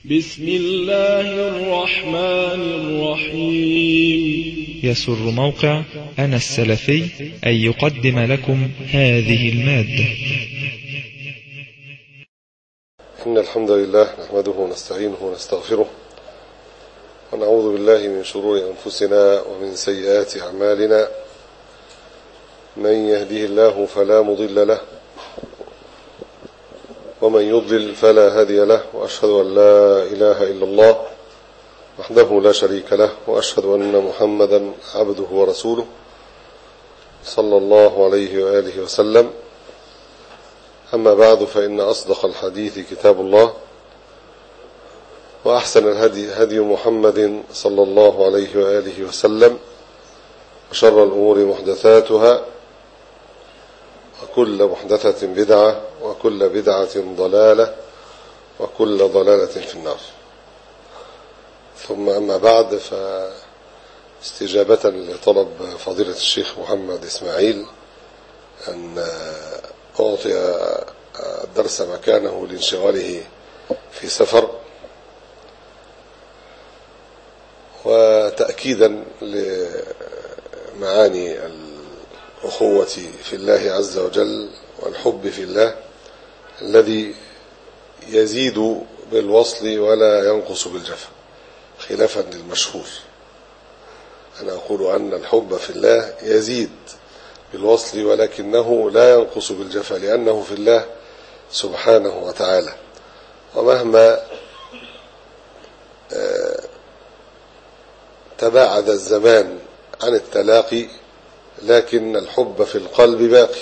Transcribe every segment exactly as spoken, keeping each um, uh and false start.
بسم الله الرحمن الرحيم. يسر موقع أنا السلفي أن يقدم لكم هذه المادة. إن الحمد لله نحمده ونستعينه ونستغفره ونعوذ بالله من شرور أنفسنا ومن سيئات أعمالنا. من يهده الله فلا مضل له ومن يضلل فلا هادي له، وأشهد أن لا إله إلا الله وحده لا شريك له، وأشهد أن محمدا عبده ورسوله صلى الله عليه وآله وسلم. أما بعد، فإن أصدق الحديث كتاب الله، وأحسن الهدي هدي محمد صلى الله عليه وآله وسلم، وشر الأمور محدثاتها، وكل محدثة بدعة، وكل بدعة ضلالة، وكل ضلالة في النار. ثم أما بعد، فاستجابة لطلب فضيلة الشيخ محمد إسماعيل أن أعطي الدرس مكانه لانشغاله في سفر، وتأكيدا لمعاني الأخوة في الله عز وجل والحب في الله الذي يزيد بالوصل ولا ينقص بالجفا، خلافا للمشهور. أنا أقول أن الحب في الله يزيد بالوصل ولكنه لا ينقص بالجفا، لأنه في الله سبحانه وتعالى. ومهما تباعد الزمان عن التلاقي، لكن الحب في القلب باقي،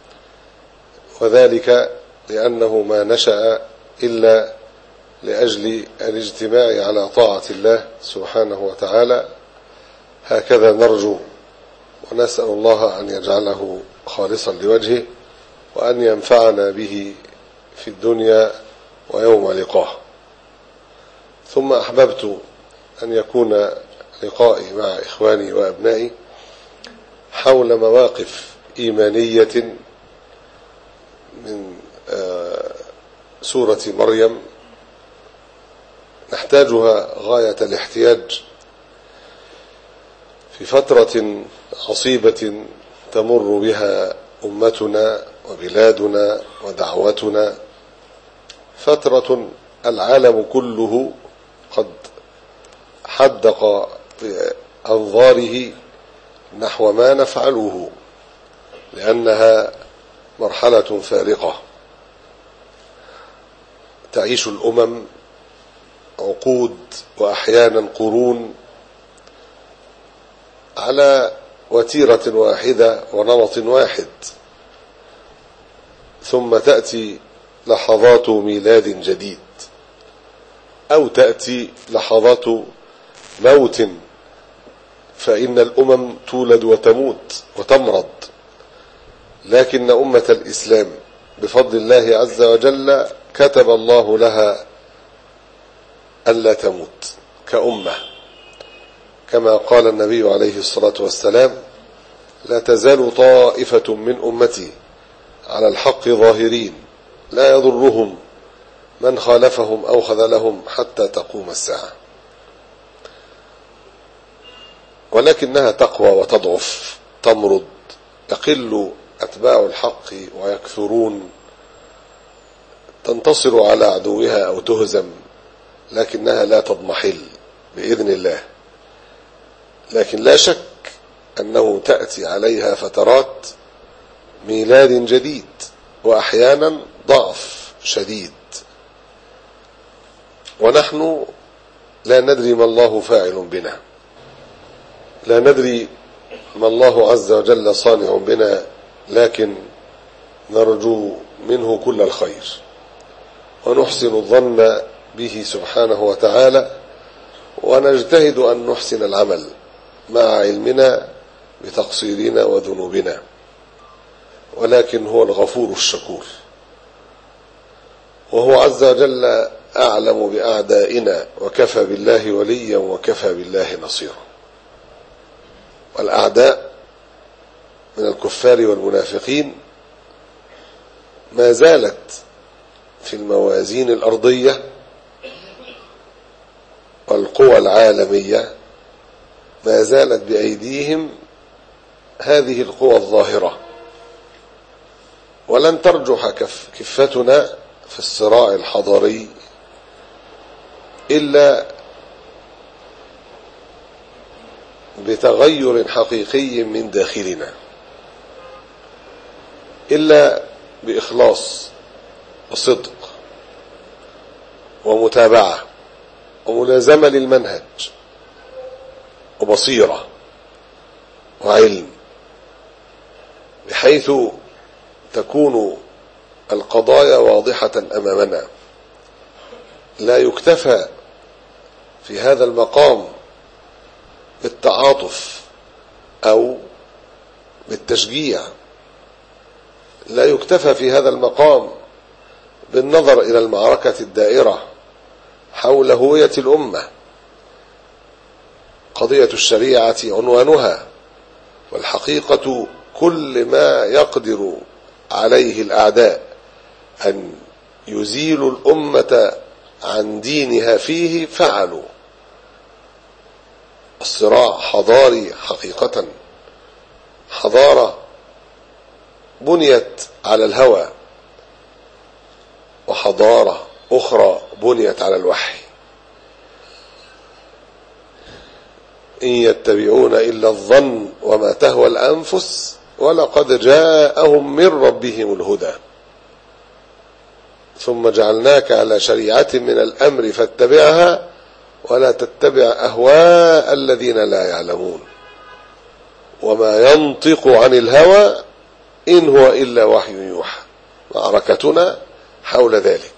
وذلك لأنه ما نشأ إلا لأجل الاجتماع على طاعة الله سبحانه وتعالى. هكذا نرجو ونسأل الله أن يجعله خالصا لوجهه، وأن ينفعنا به في الدنيا ويوم لقاه. ثم أحببت أن يكون لقائي مع إخواني وأبنائي حول مواقف إيمانية من سورة مريم نحتاجها غاية الاحتياج في فترة عصيبة تمر بها أمتنا وبلادنا ودعوتنا، فترة العالم كله قد حدق بأنظاره نحو ما نفعله، لأنها مرحلة فارقة. تعيش الأمم عقود وأحيانا قرون على وتيرة واحدة ونمط واحد، ثم تأتي لحظات ميلاد جديد، أو تأتي لحظات موت، فإن الأمم تولد وتموت وتمرض، لكن أمة الإسلام بفضل الله عز وجل كتب الله لها ألا تموت كأمة، كما قال النبي عليه الصلاة والسلام: لا تزال طائفة من أمتي على الحق ظاهرين لا يضرهم من خالفهم أو خذلهم حتى تقوم الساعة. ولكنها تقوى وتضعف، تمرض، يقل أتباع الحق ويكثرون، تنتصر على عدوها أو تهزم، لكنها لا تضمحل بإذن الله. لكن لا شك أنه تأتي عليها فترات ميلاد جديد، وأحيانا ضعف شديد، ونحن لا ندري ما الله فاعل بنا، لا ندري ما الله عز وجل صانع بنا، لكن نرجو منه كل الخير ونحسن الظن به سبحانه وتعالى، ونجتهد أن نحسن العمل مع علمنا بتقصيرنا وذنوبنا، ولكن هو الغفور الشكور، وهو عز وجل أعلم بأعدائنا، وكفى بالله وليا وكفى بالله نصيرا. والأعداء من الكفار والمنافقين ما زالت في الموازين الأرضية والقوى العالمية ما زالت بأيديهم هذه القوى الظاهرة، ولن ترجح كف كفتنا في الصراع الحضاري إلا بتغير حقيقي من داخلنا، إلا بإخلاص وصدق ومتابعة وملازمة للمنهج وبصيرة وعلم، بحيث تكون القضايا واضحة أمامنا. لا يكتفى في هذا المقام بالتعاطف أو بالتشجيع، لا يكتفى في هذا المقام بالنظر إلى المعركة الدائرة حول هوية الأمة. قضية الشريعة عنوانها، والحقيقة كل ما يقدر عليه الأعداء أن يزيلوا الأمة عن دينها فيه فعلوا. الصراع حضاري حقيقة، حضارة بنيت على الهوى، وحضارة أخرى بنيت على الوحي. إن يتبعون إلا الظن وما تهوى الأنفس ولقد جاءهم من ربهم الهدى ثم جعلناك على شريعة من الأمر فاتبعها ولا تتبع أهواء الذين لا يعلمون وما ينطق عن الهوى إن هو إلا وحي يوحى. معركتنا حول ذلك.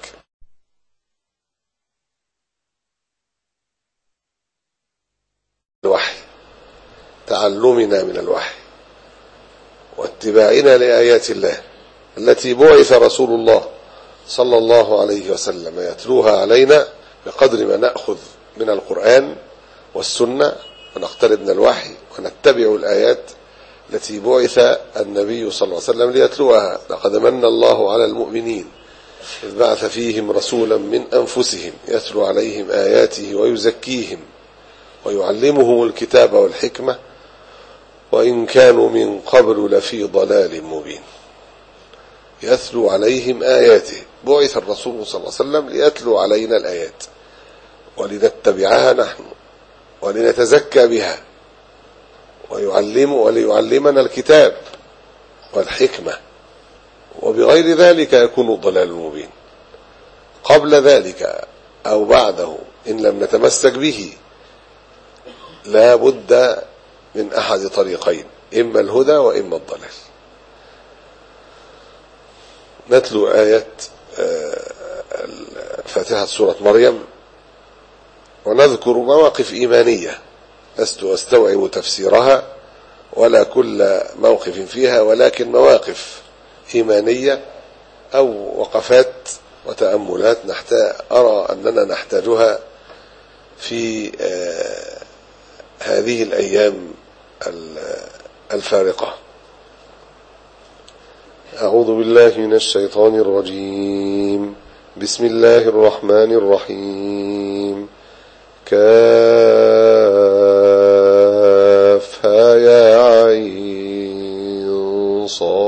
الوحي، تعلمنا من الوحي واتباعنا لآيات الله التي بعث رسول الله صلى الله عليه وسلم يتلوها علينا بقدر ما نأخذ من القرآن والسنة ونقترب من الوحي ونتبع الآيات التي بعث النبي صلى الله عليه وسلم ليتلوها. لقد من الله على المؤمنين إذ بعث فيهم رسولا من أنفسهم يتلو عليهم آياته ويزكيهم ويعلمهم الكتاب والحكمة وإن كانوا من قبل لفي ضلال مبين. يتلو عليهم آياته، بعث الرسول صلى الله عليه وسلم ليتلو علينا الآيات ولنتبعها نحن ولنتزكى بها، ويعلم وليعلمنا الكتاب والحكمة، وبغير ذلك يكون الضلال المبين. قبل ذلك أو بعده إن لم نتمسك به لا بد من أحد طريقين، إما الهدى وإما الضلال. نتلو آية فاتحة سورة مريم ونذكر مواقف إيمانية لست أستوعب تفسيرها ولا كل موقف فيها، ولكن مواقف إيمانية أو وقفات وتأملات نحتاج أرى أننا نحتاجها في هذه الأيام الفارقة. أعوذ بالله من الشيطان الرجيم. بسم الله الرحمن الرحيم. كافها يا عين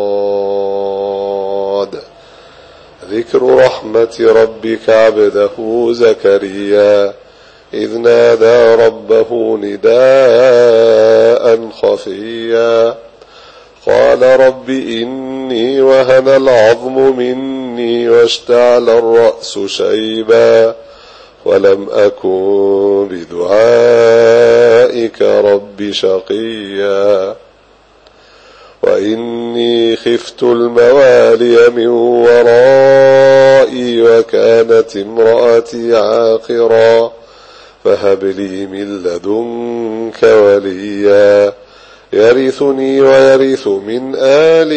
صاد. ذكر رحمة ربك عبده زكريا إذ نادى ربه نداء خفيا قال رب إني وهن العظم مني واشتعل الرأس شيبا ولم أكن بدعائك رب شقيا وإني خفت الموالي من ورائي وكانت امرأتي عاقرا فهب لي من لدنك وليا يرثني ويرث من آل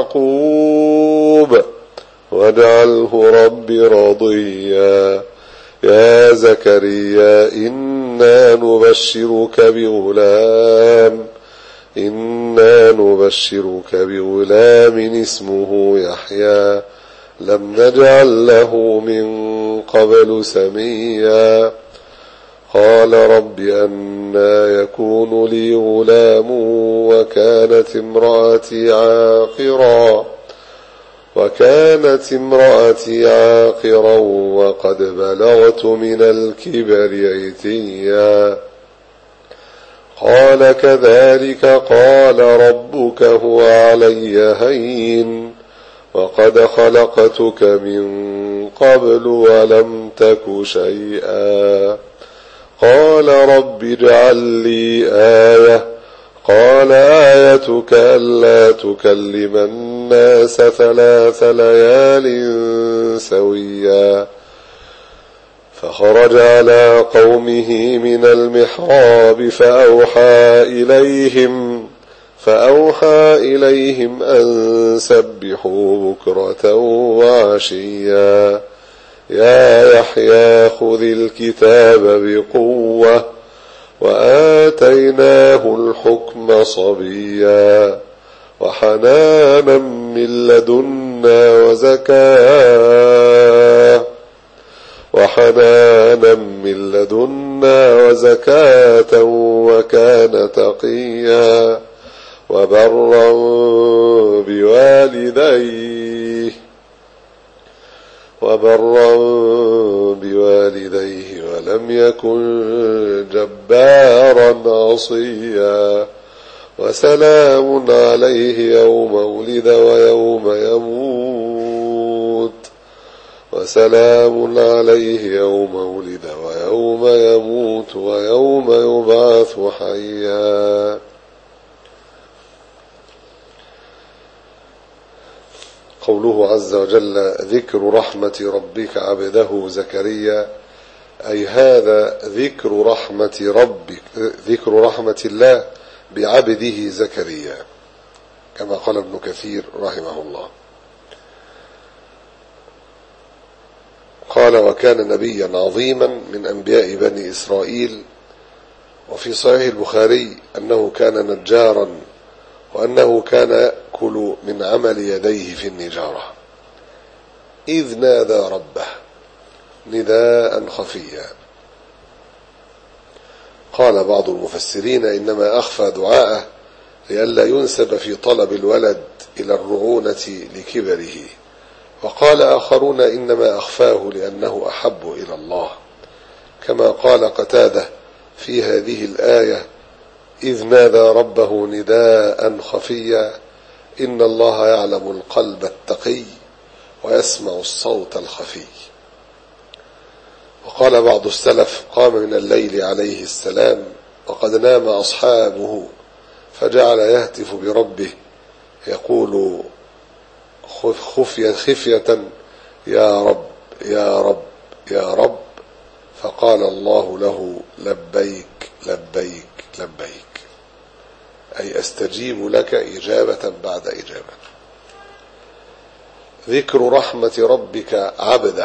يعقوب واجعله رب رضيا. يا زكريا إنا نبشرك بغلام إنا نبشرك بغلام اسمه يحيى لم نجعل له من قبل سميا قال رب أنى يكون لي غلام وكانت امرأتي عاقرا وكانت امرأتي عاقرا وقد بلغت من الكبر عتيا قال كذلك قال ربك هو علي هين وقد خلقتك من قبل ولم تك شيئا قال رب اجعل لي آية قال آيتك ألا تكلم الناس ثلاث ليال سويا فخرج على قومه من المحراب فأوحى إليهم فأوحى إليهم أن سبحوا بكرة وعشيا يا يحيى خذ الكتاب بقوة وآتيناه الحكم صبيا وحنانا من لدنا وزكاة وحنانا من لدنا وزكاة وكان تقيا وبرا بوالديه وبرا بوالديه ولم يكن جبارا عصيا وسلام عليه يوم ولد ويوم يموت وسلام عليه يوم ولد ويوم يموت ويوم يبعث حيا. قوله عز وجل ذكر رحمة ربك عبده زكريا، أي هذا ذكر رحمة ربك ذكر رحمة الله بعبده زكريا كما قال ابن كثير رحمه الله. قال وكان نبيا عظيما من أنبياء بني إسرائيل. وفي صحيح البخاري أنه كان نجارا وأنه كان يأكل من عمل يديه في النجارة إذ نادى ربه نداء خفيا. قال بعض المفسرين إنما أخفى دعاءه لئلا ينسب في طلب الولد إلى الرعونة لكبره، وقال آخرون إنما أخفاه لأنه أحب إلى الله، كما قال قتادة في هذه الآية إذ نادى ربه نداء خفيا إن الله يعلم القلب التقي ويسمع الصوت الخفي. وقال بعض السلف قام من الليل عليه السلام وقد نام أصحابه فجعل يهتف بربه يقول خفية خفية يا رب يا رب يا رب، فقال الله له لبيك لبيك لبيك، أي أستجيب لك إجابة بعد إجابة. ذكر رحمة ربك عبده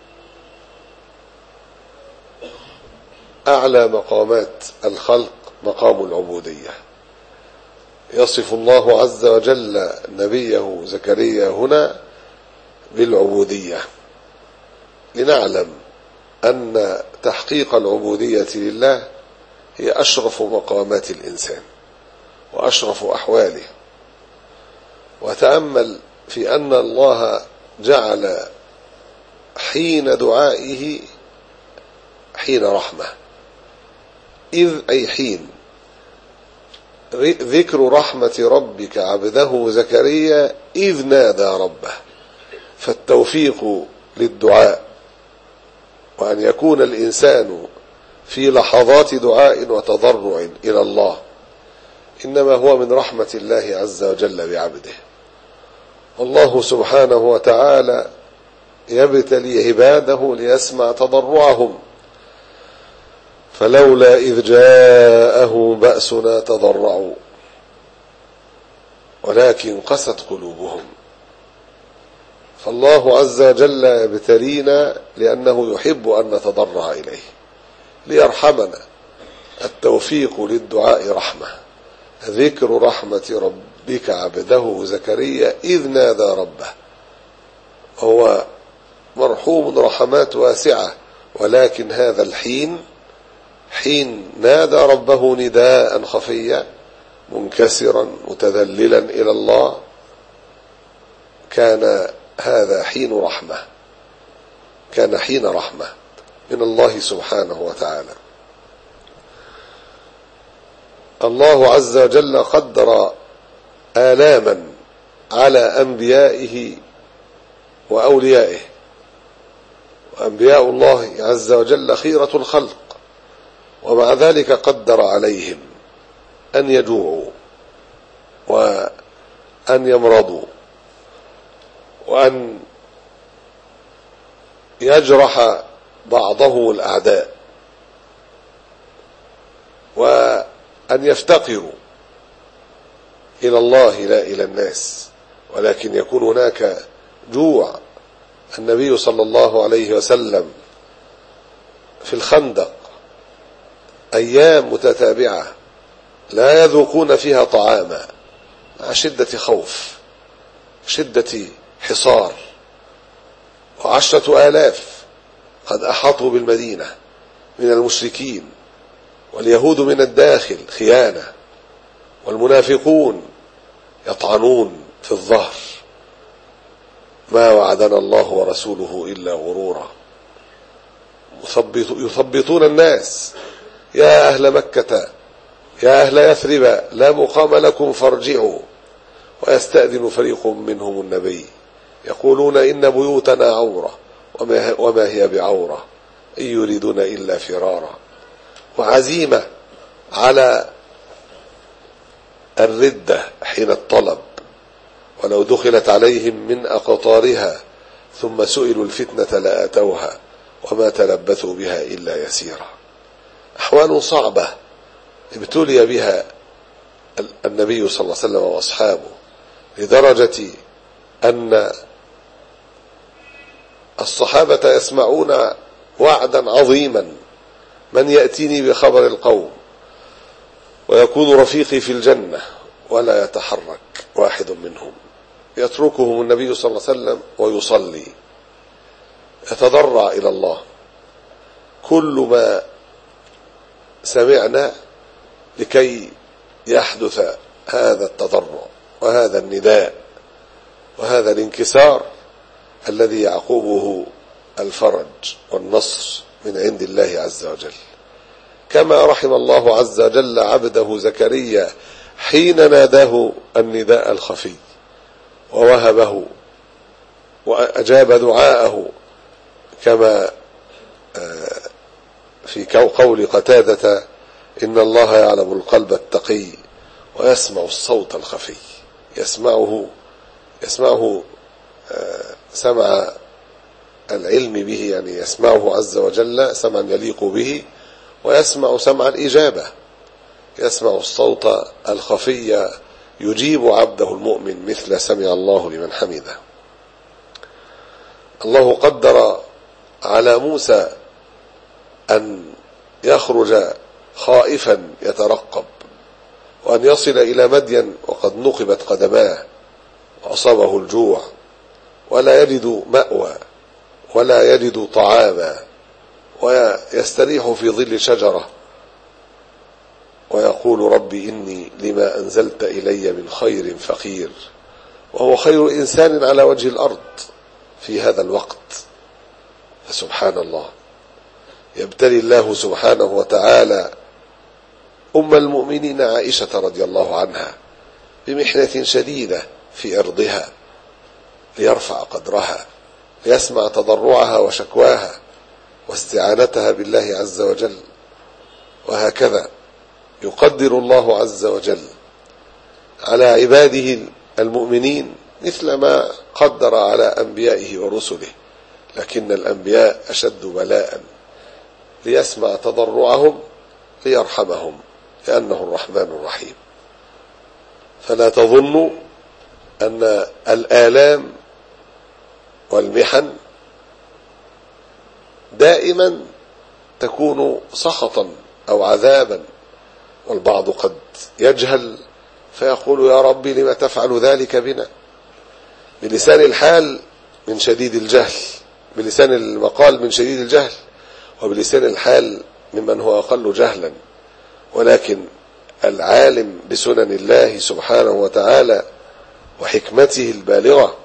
أعلى مقامات الخلق مقام العبودية. يصف الله عز وجل نبيه زكريا هنا بالعبودية لنعلم أن تحقيق العبودية لله هي أشرف مقامات الإنسان وأشرف أحواله. وتأمل في أن الله جعل حين دعائه حين رحمة، إذ أي حين. ذكر رحمة ربك عبده زكريا إذ نادى ربه، فالتوفيق للدعاء وأن يكون الإنسان في لحظات دعاء وتضرع إلى الله إنما هو من رحمة الله عز وجل بعبده. والله سبحانه وتعالى يبتلي عباده ليسمع تضرعهم، فلولا إذ جاءهم بأسنا تضرعوا ولكن قست قلوبهم. فالله عز وجل يبتلينا لأنه يحب أن نتضرع إليه ليرحمنا. التوفيق للدعاء رحمة. ذكر رحمة ربك عبده زكريا إذ نادى ربه، هو مرحوم رحمات واسعة، ولكن هذا الحين حين نادى ربه نداء خفيا منكسرا متذللا إلى الله، كان هذا حين رحمة، كان حين رحمة من الله سبحانه وتعالى. الله عز وجل قدر آلاما على أنبيائه وأوليائه، وأنبياء الله عز وجل خيرة الخلق، ومع ذلك قدر عليهم أن يجوعوا وأن يمرضوا وأن يجرح بعضهم الأعداء وأن يفتقروا إلى الله لا إلى الناس، ولكن يكون هناك جوع. النبي صلى الله عليه وسلم في الخندق أيام متتابعة لا يذوقون فيها طعاما مع شدة خوف، شدة حصار، وعشرة آلاف قد أحاطوا بالمدينة من المشركين، واليهود من الداخل خيانة، والمنافقون يطعنون في الظهر. ما وعدنا الله ورسوله إلا غرورا. يثبطون الناس: يا أهل مكة يا أهل يثرب لا مقام لكم فارجعوا. ويستأذن فريق منهم النبي يقولون إن بيوتنا عورة وما هي بعورة إن يريدون إلا فرارا. وعزيمة على الردة حين الطلب، ولو دخلت عليهم من أقطارها ثم سئلوا الفتنة لآتوها وما تلبثوا بها إلا يسيرا. أحوال صعبة ابتلي بها النبي صلى الله عليه وسلم وأصحابه، لدرجة أن الصحابة يسمعون وعدا عظيما: من يأتيني بخبر القوم ويكون رفيقي في الجنة، ولا يتحرك واحد منهم. يتركهم النبي صلى الله عليه وسلم ويصلي يتضرع إلى الله: كل ما سمعنا لكي يحدث هذا التضرع وهذا النداء وهذا الانكسار الذي يعقبه الفرج والنصر من عند الله عز وجل. كما رحم الله عز وجل عبده زكريا حين ناداه النداء الخفي ووهبه وأجاب دعاءه، كما في قول قتادة: إن الله يعلم القلب التقي ويسمع الصوت الخفي. يسمعه يسمعه سمع العلم به، يعني يسمعه عز وجل سمعا يليق به، ويسمع سمع الإجابة، يسمع الصوت الخفي يجيب عبده المؤمن مثل سمع الله لمن حمده. الله قدر على موسى أن يخرج خائفا يترقب، وأن يصل إلى مدين وقد نقبت قدماه وأصابه الجوع، ولا يجد مأوى ولا يجد طعاما، ويستريح في ظل شجرة ويقول: ربي إني لما أنزلت إلي من خير فقير. وهو خير إنسان على وجه الأرض في هذا الوقت. فسبحان الله، يبتلي الله سبحانه وتعالى أم المؤمنين عائشة رضي الله عنها بمحنة شديدة في أرضها ليرفع قدرها، ليسمع تضرعها وشكواها واستعانتها بالله عز وجل. وهكذا يقدر الله عز وجل على عباده المؤمنين مثل ما قدر على أنبيائه ورسله، لكن الأنبياء أشد بلاء، ليسمع تضرعهم ليرحمهم، لأنه الرحمن الرحيم. فلا تظنوا أن الآلام والمحن دائما تكون سخطا أو عذابا، والبعض قد يجهل فيقول: يا ربي لما تفعل ذلك بنا؟ بلسان الحال من شديد الجهل، بلسان المقال من شديد الجهل، وبلسان الحال ممن هو أقل جهلا، ولكن العالم بسنن الله سبحانه وتعالى وحكمته البالغة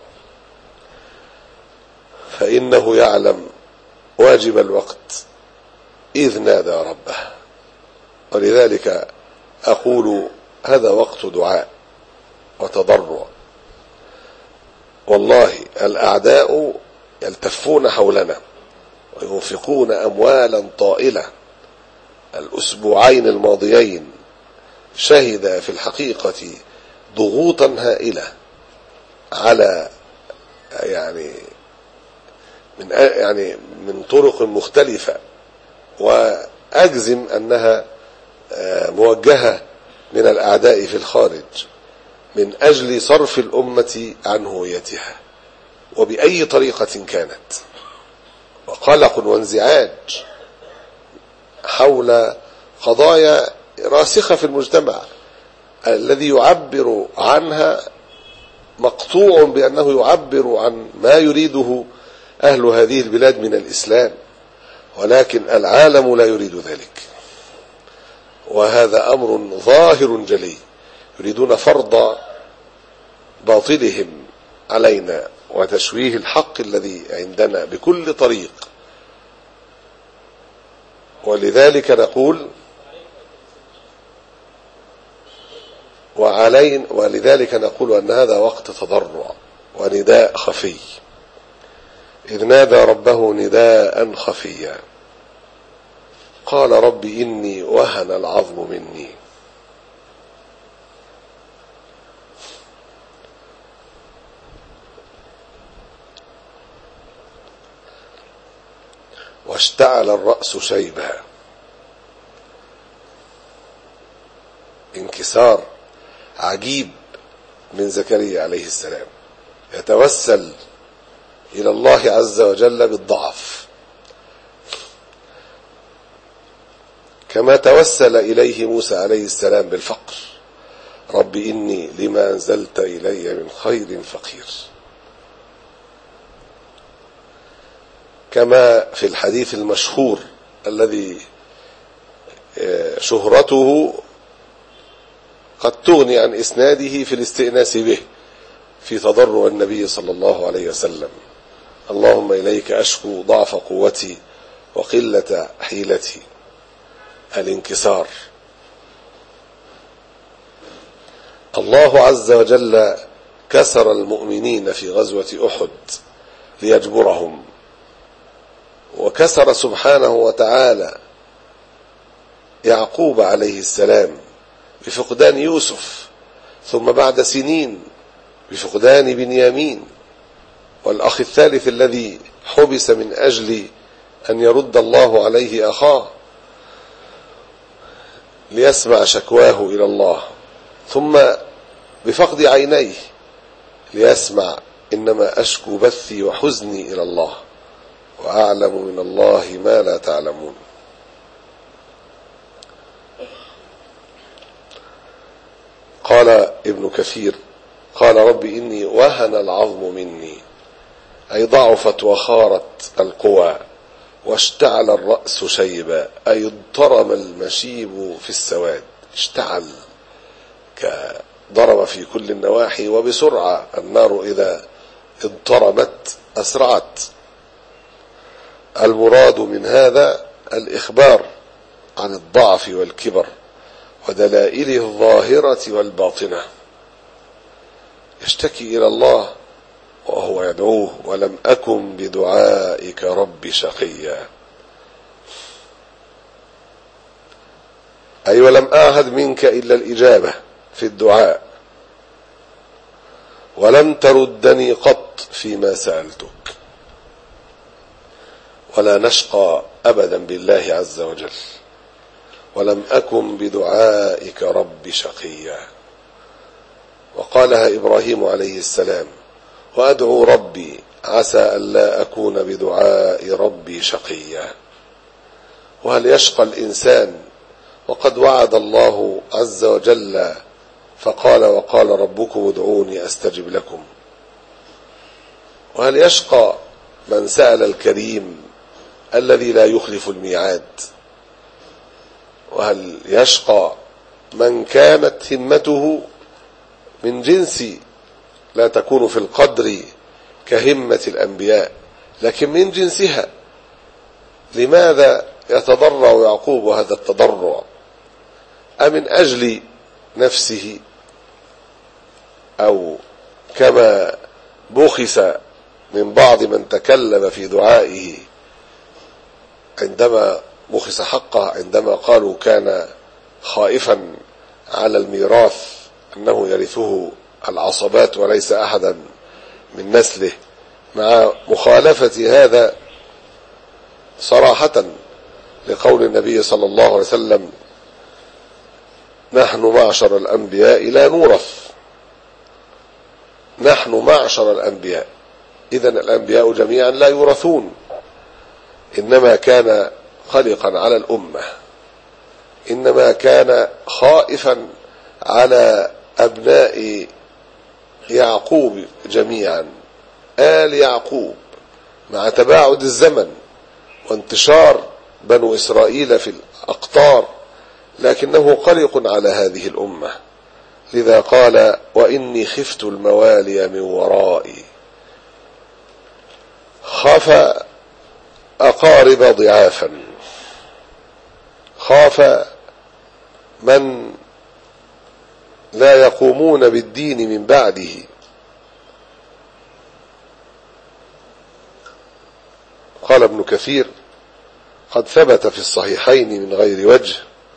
فإنه يعلم واجب الوقت إذ نادى ربه. ولذلك أقول هذا وقت دعاء وتضرع. والله الأعداء يلتفون حولنا وينفقون أموالا طائلة. الأسبوعين الماضيين شهد في الحقيقة ضغوطا هائلة على يعني من يعني من طرق مختلفة، وأجزم أنها موجهة من الأعداء في الخارج من أجل صرف الأمة عن هويتها وبأي طريقة كانت، وقلق وانزعاج حول قضايا راسخة في المجتمع الذي يعبر عنها مقطوع بأنه يعبر عن ما يريده أهل هذه البلاد من الإسلام، ولكن العالم لا يريد ذلك، وهذا أمر ظاهر جلي. يريدون فرض باطلهم علينا وتشويه الحق الذي عندنا بكل طريق. ولذلك نقول وعلينا ولذلك نقول أن هذا وقت تضرع ونداء خفي، إذ نادى ربه نداء خفيا قال رب إني وهن العظم مني. واشتعل الرأس شيبا، انكسار عجيب من زكريا عليه السلام، يتوسل إلى الله عز وجل بالضعف كما توسل إليه موسى عليه السلام بالفقر. رب إني لما أنزلت إلي من خير فقير، كما في الحديث المشهور الذي شهرته قد تغني عن إسناده في الاستئناس به في تضرع النبي صلى الله عليه وسلم: اللهم إليك أشكو ضعف قوتي وقلة حيلتي. الانكسار. الله عز وجل كسر المؤمنين في غزوة أحد ليجبرهم، وكسر سبحانه وتعالى يعقوب عليه السلام بفقدان يوسف، ثم بعد سنين بفقدان بنيامين، والأخ الثالث الذي حبس من أجل أن يرد الله عليه أخاه ليسمع شكواه إلى الله، ثم بفقد عينيه ليسمع إنما أشكو بثي وحزني إلى الله وأعلم من الله ما لا تعلمون. قال ابن كثير قال رب إني وهن العظم مني، أي ضعفت وخارت القوى، واشتعل الرأس شيبا، أي اضطرم المشيب في السواد، اشتعل كضرب في كل النواحي، وبسرعة النار إذا اضطرمت أسرعت. المراد من هذا الإخبار عن الضعف والكبر ودلائله الظاهرة والباطنة، يشتكي إلى الله وهو يدعوه: ولم أكن بدعائك رب شقيا، أي ولم أعهد منك إلا الإجابة في الدعاء، ولم تردني قط فيما سألتك، ولا نشقى أبدا بالله عز وجل. ولم أكن بدعائك رب شقيا. وقالها إبراهيم عليه السلام: وأدعو ربي عسى ألا أكون بدعاء ربي شقيا. وهل يشقى الإنسان وقد وعد الله عز وجل فقال: وقال ربكم ادعوني أستجب لكم؟ وهل يشقى من سأل الكريم الذي لا يخلف الميعاد وهل يشقى من كانت همته من جنس لا تكون في القدر كهمة الأنبياء لكن من جنسها؟ لماذا يتضرع يعقوب هذا التضرع؟ أمن أجل نفسه، أو كما بخس من بعض من تكلم في دعائه عندما بخس حقه عندما قالوا كان خائفا على الميراث أنه يرثه العصبات وليس أحدا من نسله، مع مخالفة هذا صراحة لقول النبي صلى الله عليه وسلم: نحن معشر الأنبياء لا نورث. نحن معشر الأنبياء، إذن الأنبياء جميعا لا يورثون، إنما كان قلقا على الأمة، إنما كان خائفا على أبناء يعقوب جميعا، آل يعقوب، مع تباعد الزمن وانتشار بنو إسرائيل في الأقطار، لكنه قلق على هذه الأمة، لذا قال: وإني خفت الموالي من ورائي. خاف أقارب ضعافا، خاف من لا يقومون بالدين من بعده. قال ابن كثير: قد ثبت في الصحيحين من غير وجه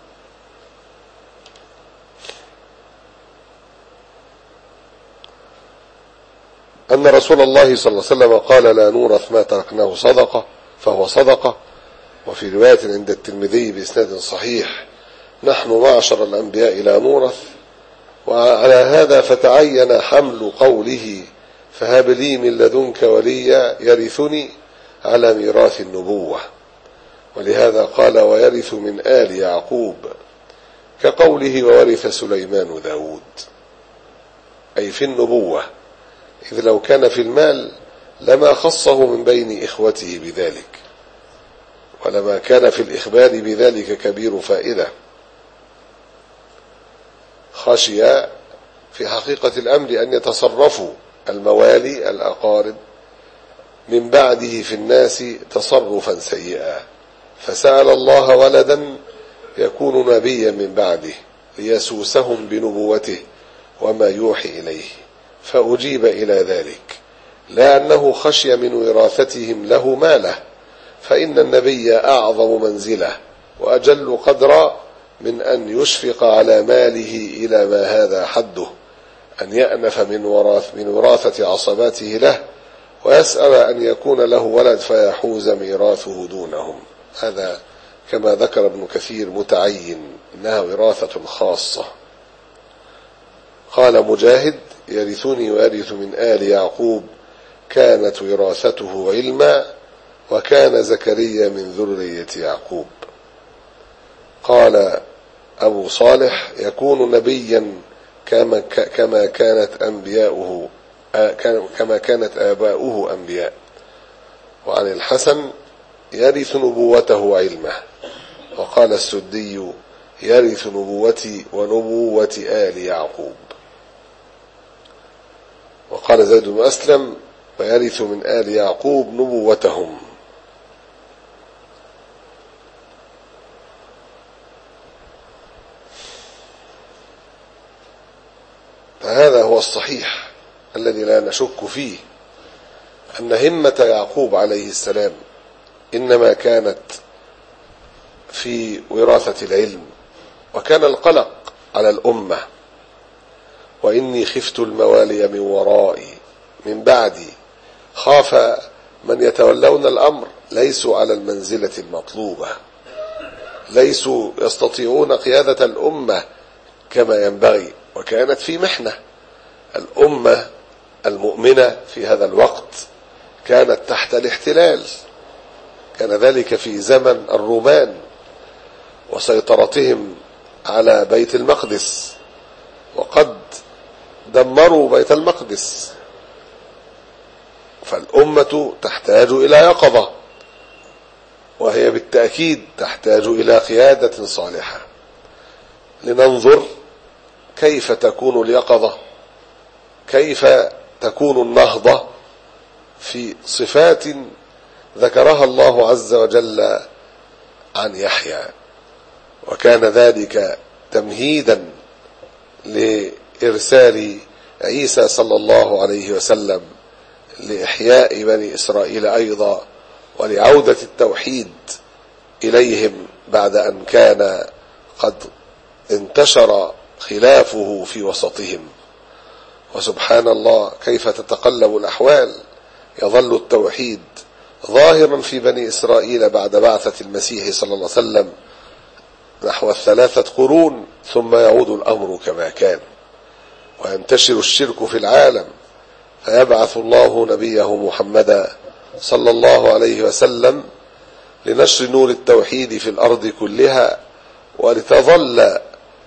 أن رسول الله صلى الله عليه وسلم قال: لا نورث ما تركناه صدقة فهو صدقة. وفي رواية عند الترمذي بإسناد صحيح: نحن معشر الأنبياء لا نورث. وعلى هذا فتعين حمل قوله: فهب لي من لدنك وليا يرثني، على ميراث النبوة، ولهذا قال: ويرث من آل يعقوب، كقوله: وورث سليمان داود، أي في النبوة، إذ لو كان في المال لما خصه من بين إخوته بذلك، ولما كان في الإخبار بذلك كبير فائدة. خشي في حقيقة الأمر أن يتصرفوا الموالي الأقارب من بعده في الناس تصرفا سيئا، فسأل الله ولدا يكون نبيا من بعده ليسوسهم بنبوته وما يوحي إليه، فأجيب إلى ذلك، لا أنه خشي من وراثتهم له ماله، فإن النبي أعظم منزلة وأجل قدرا من أن يشفق على ماله إلى ما هذا حده، أن يأنف من وراث من وراثة عصباته له، ويسأل أن يكون له ولد فيحوز ميراثه دونهم. هذا كما ذكر ابن كثير متعين، إنها وراثة خاصة. قال مجاهد: يرثني ويرث من آل يعقوب، كانت وراثته علما، وكان زكريا من ذرية يعقوب. قال أبو صالح: يكون نبيا كما كما كانت أنبياؤه كما كانت آباؤه أنبياء. وعن الحسن: يرث نبوته علمه. وقال السدي: يرث نبوتي ونبوة آل يعقوب. وقال زيد بن أسلم: ويرث من آل يعقوب نبوتهم. فهذا هو الصحيح الذي لا نشك فيه، أن همة يعقوب عليه السلام إنما كانت في وراثة العلم، وكان القلق على الأمة: وإني خفت الموالي من ورائي، من بعدي. خاف من يتولون الأمر ليسوا على المنزلة المطلوبة، ليسوا يستطيعون قيادة الأمة كما ينبغي، وكانت في محنة. الأمة المؤمنة في هذا الوقت كانت تحت الاحتلال، كان ذلك في زمن الرومان وسيطرتهم على بيت المقدس، وقد دمروا بيت المقدس، فالأمة تحتاج إلى يقظة، وهي بالتأكيد تحتاج إلى قيادة صالحة. لننظر كيف تكون اليقظة، كيف تكون النهضة في صفات ذكرها الله عز وجل عن يحيى. وكان ذلك تمهيدا لإرسال عيسى صلى الله عليه وسلم لإحياء بني إسرائيل أيضا، ولعودة التوحيد إليهم بعد أن كان قد انتشر خلافه في وسطهم. وسبحان الله كيف تتقلب الأحوال، يظل التوحيد ظاهرا في بني إسرائيل بعد بعثة المسيح صلى الله عليه وسلم نحو الثلاثة قرون، ثم يعود الأمر كما كان وينتشر الشرك في العالم، فيبعث الله نبيه محمدا صلى الله عليه وسلم لنشر نور التوحيد في الأرض كلها، ولتظل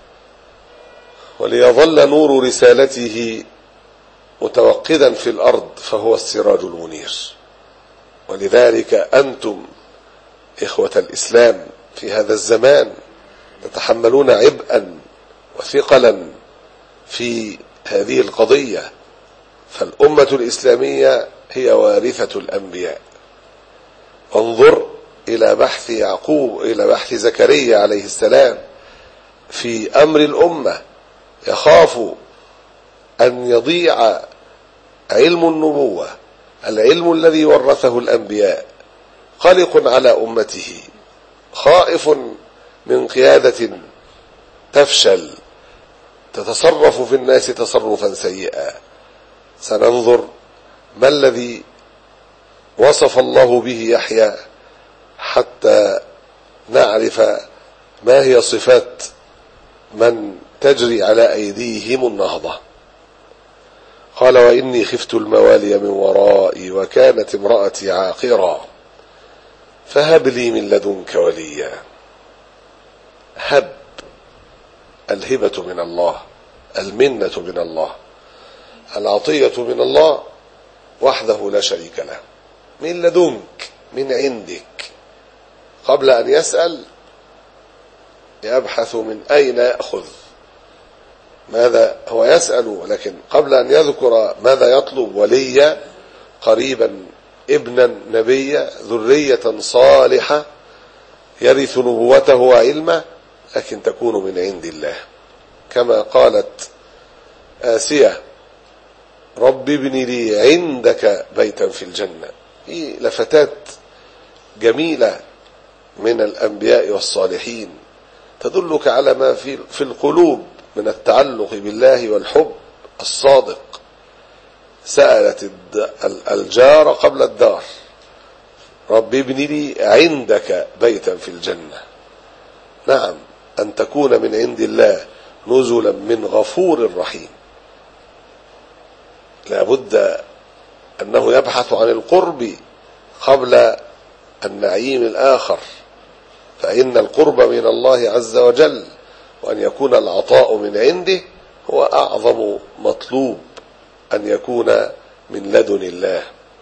وليظل نور رسالته متوقدا في الأرض، فهو السراج المنير. ولذلك أنتم إخوة الإسلام في هذا الزمان تتحملون عبئا وثقلا في هذه القضية، فالأمة الإسلامية هي وارثة الأنبياء. انظر إلى بحث يعقوب إلى بحث زكريا عليه السلام في أمر الأمة، يخاف أن يضيع علم النبوة، العلم الذي ورثه الأنبياء، قلق على أمته، خائف من قيادة تفشل تتصرف في الناس تصرفا سيئا. سننظر ما الذي وصف الله به يحيى حتى نعرف ما هي صفات من تجري على أيديهم النهضة. قال: وإني خفت الموالي من ورائي وكانت امرأتي عاقرا فهب لي من لدنك وليا. هب، الهبة من الله، المنة من الله، العطية من الله وحده لا شريك له. من لدنك، من عندك. قبل أن يسأل يبحث من أين يأخذ، ماذا هو يسأل، لكن قبل أن يذكر ماذا يطلب: وليا، قريبا، ابنا نبيا، ذرية صالحة يرث نبوته وعلمه، لكن تكون من عند الله. كما قالت آسية: رب ابن لي عندك بيتا في الجنة. هي لفتات جميلة من الأنبياء والصالحين تدلك على ما في في القلوب من التعلق بالله والحب الصادق. سألت الجار قبل الدار: رب ابن لي عندك بيتا في الجنة. نعم، أن تكون من عند الله نزلا من غفور رحيم. لا بد أنه يبحث عن القرب قبل النعيم الآخر، فإن القرب من الله عز وجل وأن يكون العطاء من عنده هو أعظم مطلوب، أن يكون من لدن الله.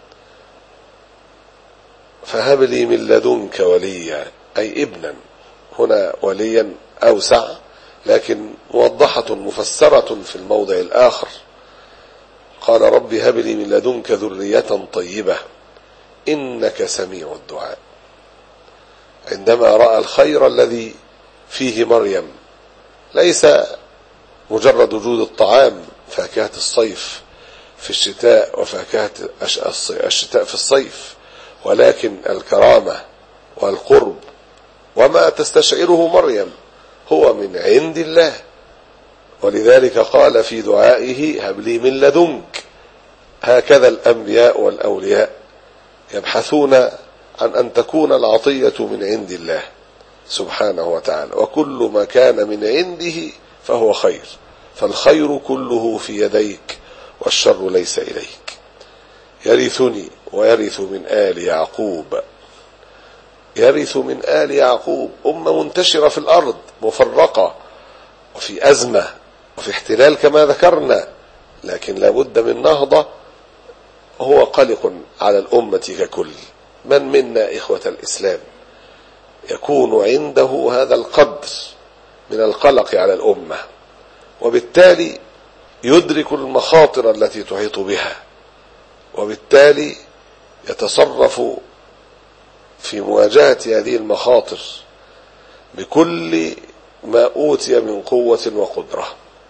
فهب لي من لدنك وليا، أي ابنا. هنا وليا أوسع، لكن موضحة مفسرة في الموضع الآخر. قال: رب هب لي من لدنك ذرية طيبة إنك سميع الدعاء. عندما رأى الخير الذي فيه مريم، ليس مجرد وجود الطعام، فاكهة الصيف في الشتاء وفاكهة الشتاء في الصيف، ولكن الكرامة والقرب وما تستشعره مريم هو من عند الله. ولذلك قال في دعائه: هب لي من لدنك. هكذا الأنبياء والأولياء يبحثون عن أن تكون العطية من عند الله سبحانه وتعالى، وكل ما كان من عنده فهو خير، فالخير كله في يديك والشر ليس إليك. يرثني ويرث من آل يعقوب. يرث من آل يعقوب، أمة منتشرة في الأرض مفرقة وفي أزمة وفي احتلال كما ذكرنا، لكن لابد من نهضة. هو قلق على الأمة ككل. من منا إخوة الإسلام يكون عنده هذا القدر من القلق على الأمة، وبالتالي يدرك المخاطر التي تحيط بها، وبالتالي يتصرف في مواجهة هذه المخاطر بكل ما أوتي من قوة وقدرة،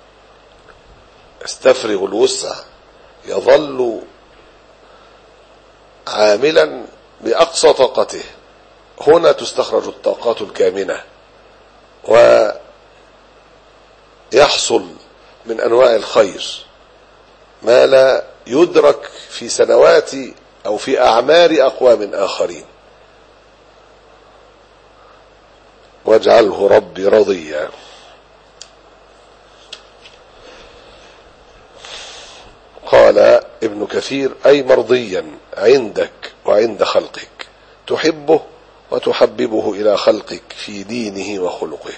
يستفرغ الوسع، يظل عاملا بأقصى طاقته. هنا تستخرج الطاقات الكامنة ويحصل من أنواع الخير ما لا يدرك في سنوات أو في أعمار أقوام آخرين. واجعله ربي رضيا. قال ابن كثير: أي مرضيا عندك وعند خلقك، تحبه وتحببه إلى خلقك في دينه وخلقه.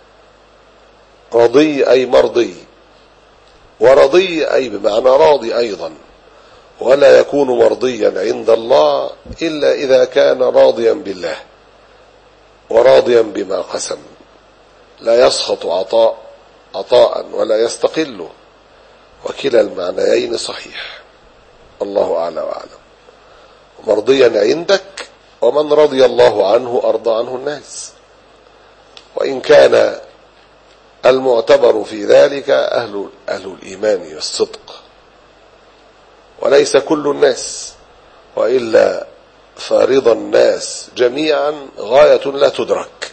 رضي أي مرضي، ورضي أي بمعنى راضي أيضا، ولا يكون مرضيا عند الله إلا إذا كان راضيا بالله وراضيا بما قسم، لا يسخط عطاء عطاء ولا يستقله، وكلا المعنيين صحيح. الله أعلى وأعلم. مرضيا عندك، ومن رضي الله عنه أرضى عنه الناس، وإن كان المعتبر في ذلك أهل, أهل الإيمان والصدق، وليس كل الناس، وإلا فرضى الناس جميعا غاية لا تدرك،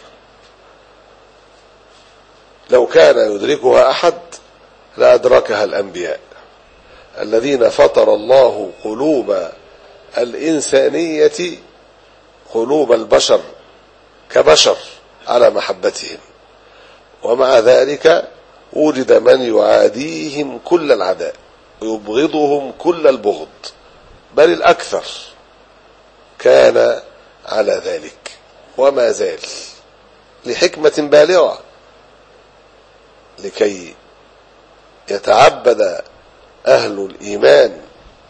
لو كان يدركها أحد لأدركها الأنبياء الذين فطر الله قلوب الإنسانية، قلوب البشر كبشر، على محبتهم، ومع ذلك وجد من يعاديهم كل العداء ويبغضهم كل البغض، بل الأكثر كان على ذلك وما زال، لحكمة بالغة، لكي يتعبد أهل الإيمان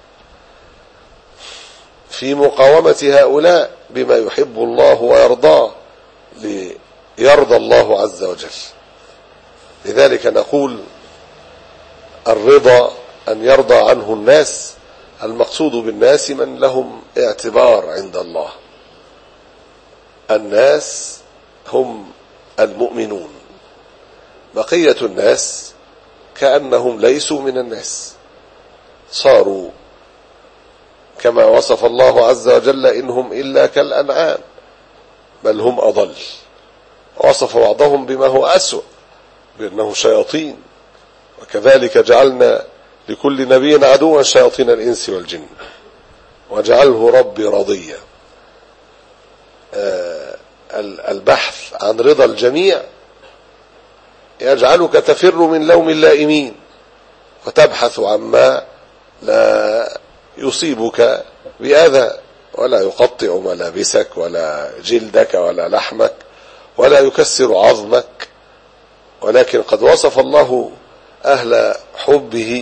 في مقاومة هؤلاء بما يحب الله ويرضاه، ليرضى الله عز وجل. لذلك نقول: الرضا أن يرضى عنه الناس، المقصود بالناس من لهم اعتبار عند الله. الناس هم المؤمنون، بقية الناس كأنهم ليسوا من الناس، صاروا كما وصف الله عز وجل: إنهم إلا كالأنعام بل هم أضل. وصف بعضهم بما هو أسوأ، بأنهم شياطين، وكذلك جعلنا لكل نبي عدوا شياطين الإنس والجن، وجعله ربي رضيا. آه البحث عن رضا الجميع يجعلك تفر من لوم اللائمين، وتبحث عما لا يصيبك بأذى، ولا يقطع ملابسك ولا جلدك ولا لحمك ولا يكسر عظمك. ولكن قد وصف الله أهل حبه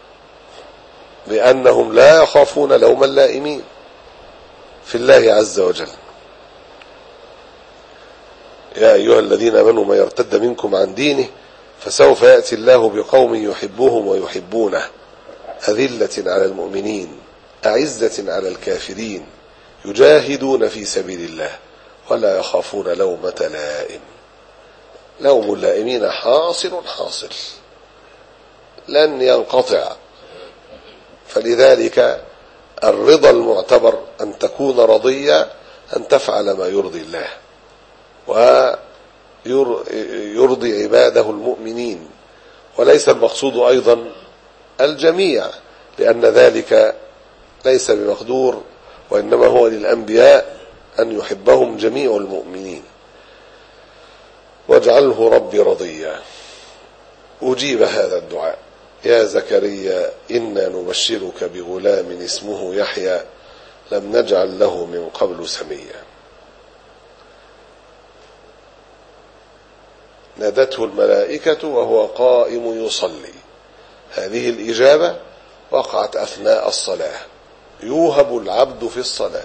بأنهم لا يخافون لوم اللائمين في الله عز وجل: يا أيها الذين آمنوا من يرتد منكم عن دينه فسوف يأتي الله بقوم يحبهم ويحبونه، أذلة على المؤمنين أعزة على الكافرين، يجاهدون في سبيل الله ولا يخافون لومة لائم. لوم اللائمين حاصل حاصل لن ينقطع. فلذلك الرضا المعتبر أن تكون رضيا، أن تفعل ما يرضي الله ويرضي عباده المؤمنين، وليس المقصود أيضا الجميع، لأن ذلك ليس بمقدور، وإنما هو للأنبياء أن يحبهم جميع المؤمنين. واجعله ربي رضيا. أجيب هذا الدعاء: يا زكريا إنا نبشرك بغلام اسمه يحيى لم نجعل له من قبل سميا. نادته الملائكة وهو قائم يصلي. هذه الإجابة وقعت أثناء الصلاة، يوهب العبد في الصلاة.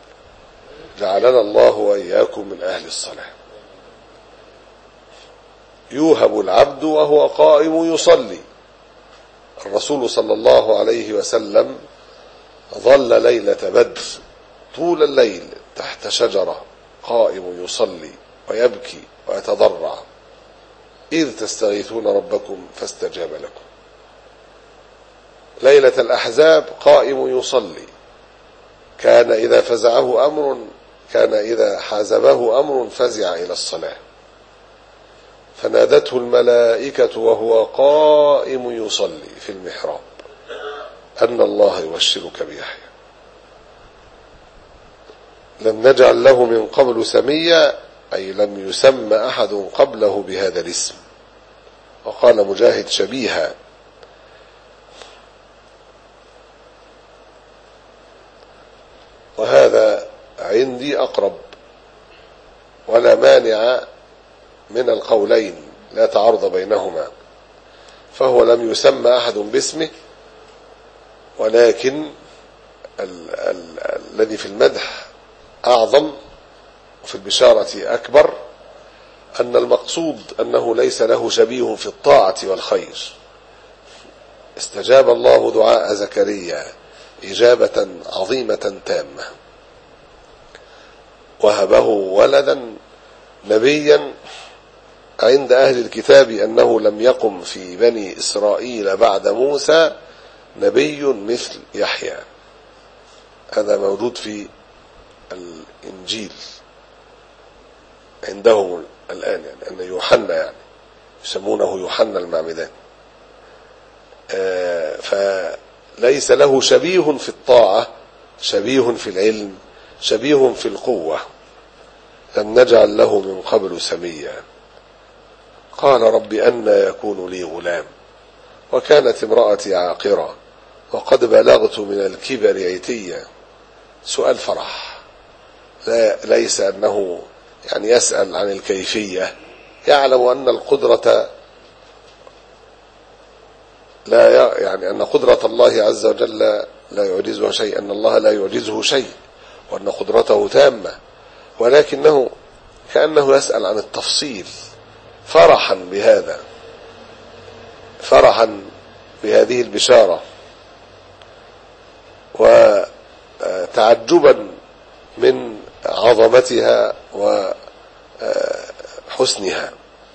جعلنا الله وإياكم من أهل الصلاة. يوهب العبد وهو قائم يصلي. الرسول صلى الله عليه وسلم ظل ليلة بدر طول الليل تحت شجرة قائم يصلي ويبكي ويتضرع، إذ تستغيثون ربكم فاستجاب لكم. ليلة الأحزاب قائم يصلي، كان إذا فزعه أمر كان إذا حازبه أمر فزع إلى الصلاة، فنادته الملائكة وهو قائم يصلي في المحراب أن الله يبشرك بيحيى لم نجعل له من قبل سميا، أي لم يسمى أحد قبله بهذا الاسم. وقال مجاهد شبيها. وهذا عندي أقرب، ولا مانع من القولين، لا تعارض بينهما، فهو لم يسمى أحد باسمه، ولكن ال ال الذي في المدح أعظم وفي البشارة أكبر، أن المقصود أنه ليس له شبيه في الطاعة والخير. استجاب الله دعاء زكريا إجابة عظيمة تامة، وهبه ولدا نبيا. عند أهل الكتاب أنه لم يقم في بني إسرائيل بعد موسى نبي مثل يحيى، هذا موجود في الإنجيل عندهم الآن، يعني أن يوحنا يعني يسمونه يوحنا المعمدان، آه فليس له شبيه في الطاعة، شبيه في العلم، شبيه في القوة. لم نجعل له من قبل سميا. قال رب أنى يكون لي غلام وكانت امرأتي عاقرة وقد بلغت من الكبر عتيا. سؤال فرح، لا ليس أنه يعني يسأل عن الكيفية، يعلم أن القدرة لا يعني أن قدرة الله عز وجل لا يعجزه شيء، أن الله لا يعجزه شيء، وأن قدرته تامة، ولكنه كأنه يسأل عن التفصيل فرحا بهذا، فرحا بهذه البشارة، وتعجبا من عظمتها وحسنها.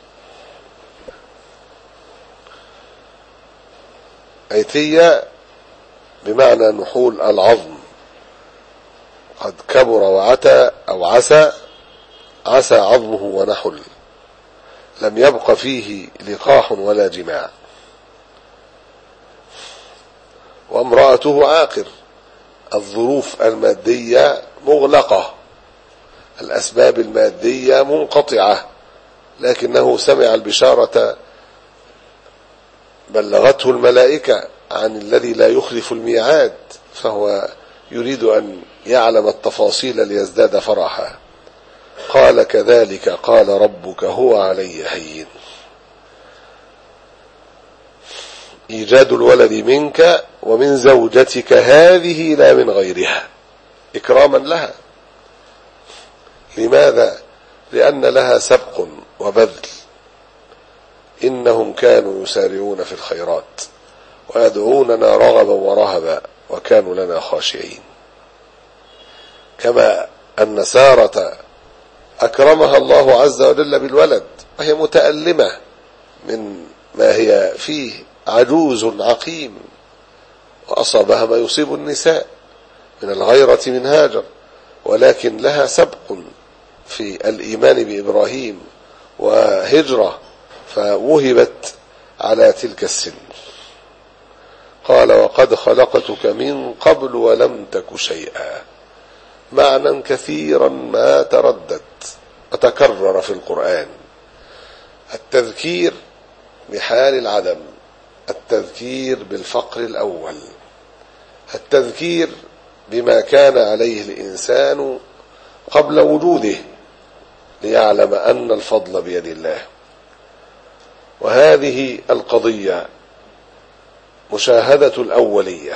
عتية بمعنى نحول العظم، قد كبر وعتى أو عسى، عسى عظمه ونحل، لم يبق فيه لقاح ولا جماع. وامرأته عاقر، الظروف المادية مغلقة، الأسباب المادية منقطعة، لكنه سمع البشارة بلغته الملائكة عن الذي لا يخلف الميعاد، فهو يريد أن يعلم التفاصيل ليزداد فرحا. قال كذلك قال ربك هو علي هين. إيجاد الولد منك ومن زوجتك هذه لا من غيرها، إكراما لها. لماذا؟ لأن لها سبق وبذل، إنهم كانوا يسارعون في الخيرات ويدعوننا رغبا ورهبا وكانوا لنا خاشعين. كما أن سارة أكرمها الله عز وجل بالولد وهي متألمة من ما هي فيه، عجوز عقيم، وأصابها ما يصيب النساء من الغيرة من هاجر، ولكن لها سبق في الإيمان بإبراهيم وهجرة، فوهبت على تلك السن. قال وقد خلقتك من قبل ولم تك شيئا، معنى كثيرا ما تردد وتكرر في القرآن. التذكير بحال العدم، التذكير بالفقر الأول، التذكير بما كان عليه الإنسان قبل وجوده، ليعلم أن الفضل بيد الله. وهذه القضية مشاهدة الأولية،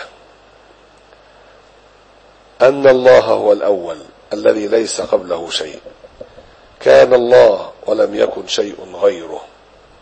أن الله هو الأول الذي ليس قبله شيء، كان الله ولم يكن شيء غيره،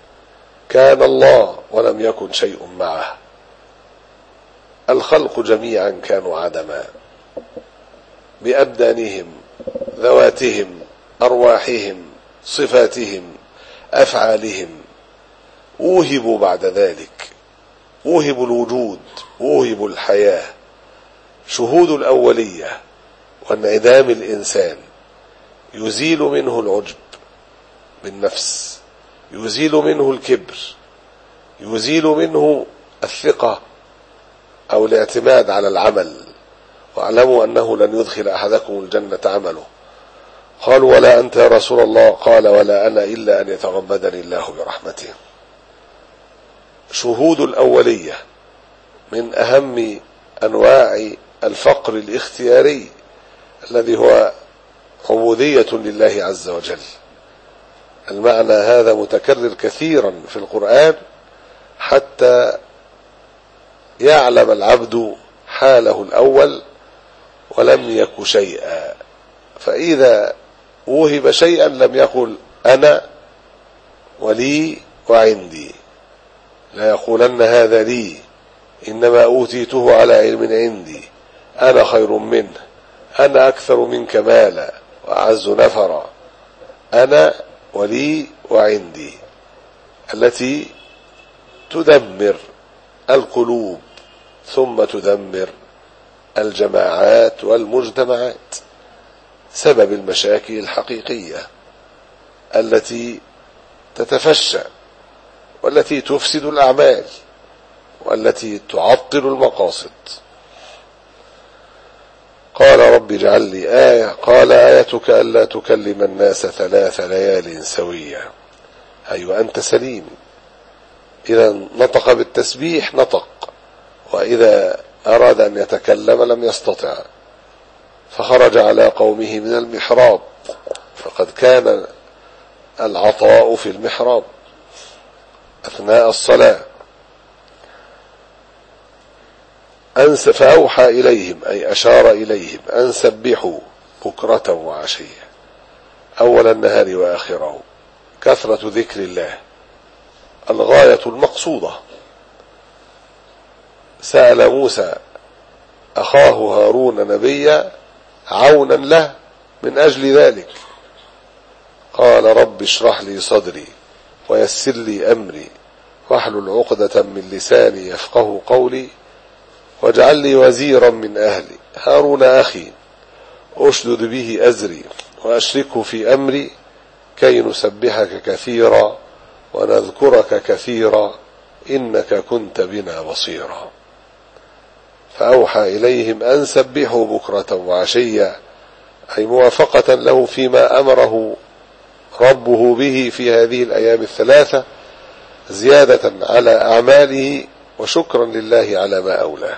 كان الله ولم يكن شيء معه. الخلق جميعا كانوا عدما بأبدانهم، ذواتهم، أرواحهم، صفاتهم، أفعالهم، أوهبوا بعد ذلك، أوهبوا الوجود، أوهبوا الحياة. شهود الأولية وانعدام الإنسان يزيل منه العجب بالنفس، يزيل منه الكبر، يزيل منه الثقة أو الاعتماد على العمل. واعلموا أنه لن يدخل أحدكم الجنة عمله. قالوا ولا أنت يا رسول الله؟ قال ولا أنا إلا أن يتغمدني الله برحمته. شهود الأولية من أهم أنواع الفقر الاختياري الذي هو عبودية لله عز وجل. المعنى هذا متكرر كثيرا في القرآن حتى يعلم العبد حاله الأول ولم يك شيئا. فإذا وهب شيئا لم يقل أنا ولي وعندي، لا يقولن هذا لي، إنما أوتيته على علم عندي، أنا خير منه، أنا أكثر منك مالا وأعز نفرا. أنا ولي وعندي التي تدمر القلوب ثم تدمر الجماعات والمجتمعات. سبب المشاكل الحقيقية التي تتفشى والتي تفسد الأعمال والتي تعطل المقاصد. قال رب اجعل لي آية، قال آيتك ألا تكلم الناس ثلاث ليال سويا. أيوة أنت سليم. إذا نطق بالتسبيح نطق، وإذا أراد أن يتكلم لم يستطع، فخرج على قومه من المحراب، فقد كان العطاء في المحراب أثناء الصلاة. أنس فأوحى إليهم أي أشار إليهم أن سبحوا بكرة وعشية أول النهار وآخره. كثرة ذكر الله الغاية المقصودة. سأل موسى أخاه هارون نبيا عونا له من أجل ذلك، قال رب اشرح لي صدري ويسر لي أمري واحلل عقدة من لساني يفقه قولي واجعل لي وزيرا من أهلي هارون أخي أشدد به أزري وأشركه في أمري كي نسبحك كثيرا ونذكرك كثيرا إنك كنت بنا بصيرا. فأوحى إليهم أن سبحوا بكرة وعشيا، أي موافقة له فيما أمره ربه به في هذه الأيام الثلاثة، زيادة على أعماله وشكرا لله على ما أولاه.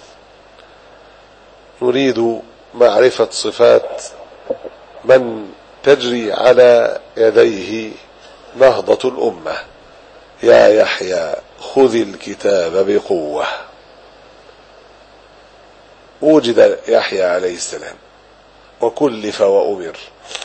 نريد معرفة صفات من تجري على يديه نهضة الأمة. يا يحيى خذ الكتاب بقوة. وجد يحيى عليه السلام وكلف وأمر.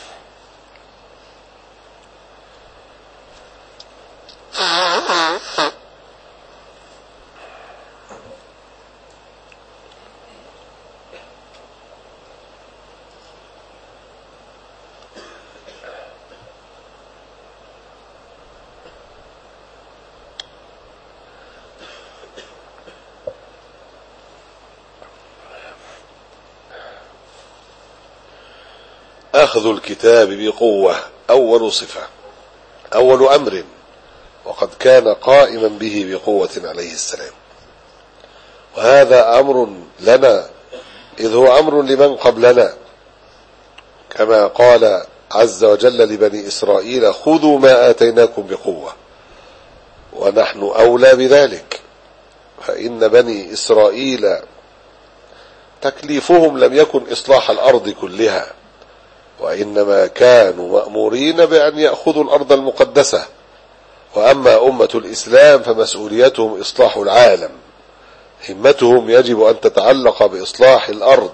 أخذ الكتاب بقوة أول صفة، أول أمر، وقد كان قائما به بقوة عليه السلام. وهذا أمر لنا إذ هو أمر لمن قبلنا، كما قال عز وجل لبني إسرائيل خذوا ما آتيناكم بقوة، ونحن أولى بذلك. فإن بني إسرائيل تكليفهم لم يكن إصلاح الأرض كلها، وإنما كانوا مأمورين بأن يأخذوا الأرض المقدسة. وأما أمة الإسلام فمسؤوليتهم إصلاح العالم، همتهم يجب أن تتعلق بإصلاح الأرض.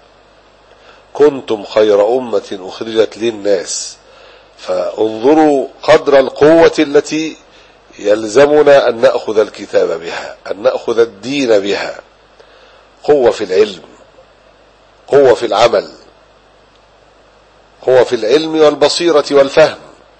كنتم خير أمة أخرجت للناس. فانظروا قدر القوة التي يلزمنا أن نأخذ الكتاب بها، أن نأخذ الدين بها. قوة في العلم، قوة في العمل، قوة في العلم والبصيرة والفهم.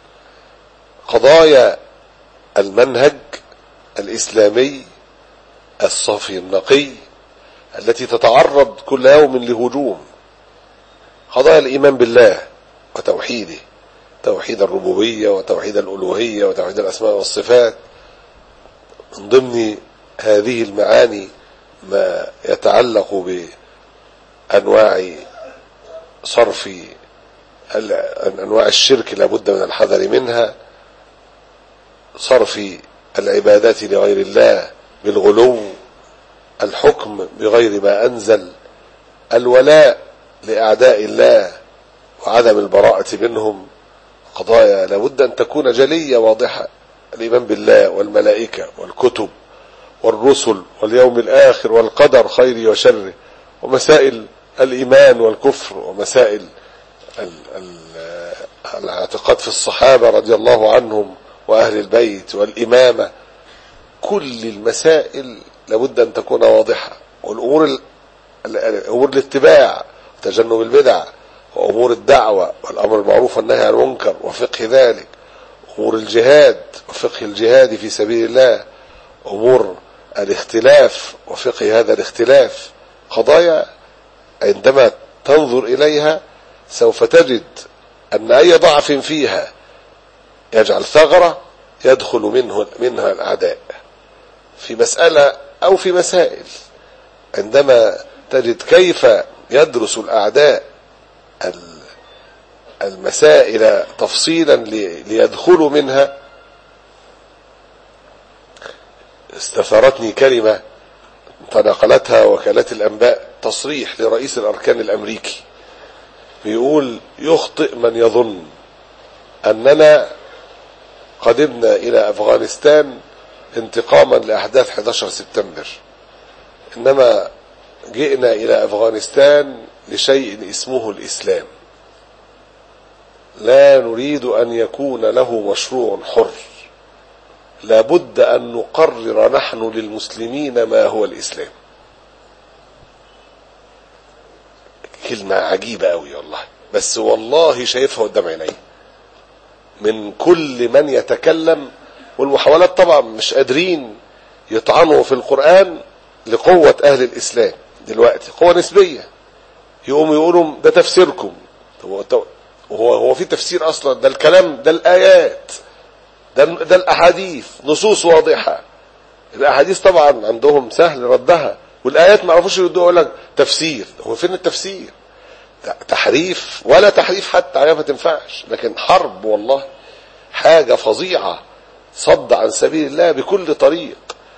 قضايا المنهج الإسلامي الصافي النقي التي تتعرض كل يوم لهجوم، قضايا الإيمان بالله وتوحيده، توحيد الربوبية وتوحيد الألوهية وتوحيد الأسماء والصفات. من ضمن هذه المعاني ما يتعلق بأنواع صرف أنواع الشرك لابد من الحذر منها، صرف العبادات لغير الله بالغلو، الحكم بغير ما أنزل، الولاء لأعداء الله وعدم البراءة منهم. قضايا لابد أن تكون جلية واضحة، الإيمان بالله والملائكة والكتب والرسل واليوم الآخر والقدر خيره وشره، ومسائل الإيمان والكفر، ومسائل الاعتقاد في الصحابة رضي الله عنهم وأهل البيت والإمامة. كل المسائل لابد أن تكون واضحة، والأمور أمور الاتباع وتجنب البدع، وأمور الدعوة والأمر المعروف والنهي عن المنكر وفقه ذلك، أمور الجهاد وفقه الجهاد في سبيل الله، أمور الاختلاف وفقه هذا الاختلاف. قضايا عندما تنظر إليها سوف تجد أن أي ضعف فيها يجعل ثغرة يدخل منه منها الأعداء في مسألة أو في مسائل. عندما تجد كيف يدرس الأعداء المسائل تفصيلا ليدخلوا منها. استثارتني كلمة تناقلتها وكالة الأنباء، تصريح لرئيس الأركان الأمريكي بيقول: يخطئ من يظن أننا قدمنا إلى أفغانستان انتقاما لأحداث أحد عشر سبتمبر، إنما جئنا إلى أفغانستان لشيء اسمه الإسلام، لا نريد أن يكون له مشروع حر، لابد أن نقرر نحن للمسلمين ما هو الإسلام. كلمة عجيبة أوي والله، بس والله شايفها قدام عيني من كل من يتكلم. والمحاولات طبعا مش قادرين يطعنوا في القرآن لقوة أهل الإسلام دلوقتي، قوة نسبية، يقوموا يقولوا ده تفسيركم. هو هو في تفسير أصلا؟ ده الكلام، ده الآيات، ده, ده الأحاديث، نصوص واضحة. الأحاديث طبعا عندهم سهل ردها، والآيات ما عرفوش يردوها، يقول لك تفسير. هو فين التفسير؟ تحريف، ولا تحريف حتى عليها ما تنفعش، لكن حرب والله، حاجة فظيعة، صد عن سبيل الله بكل طريق.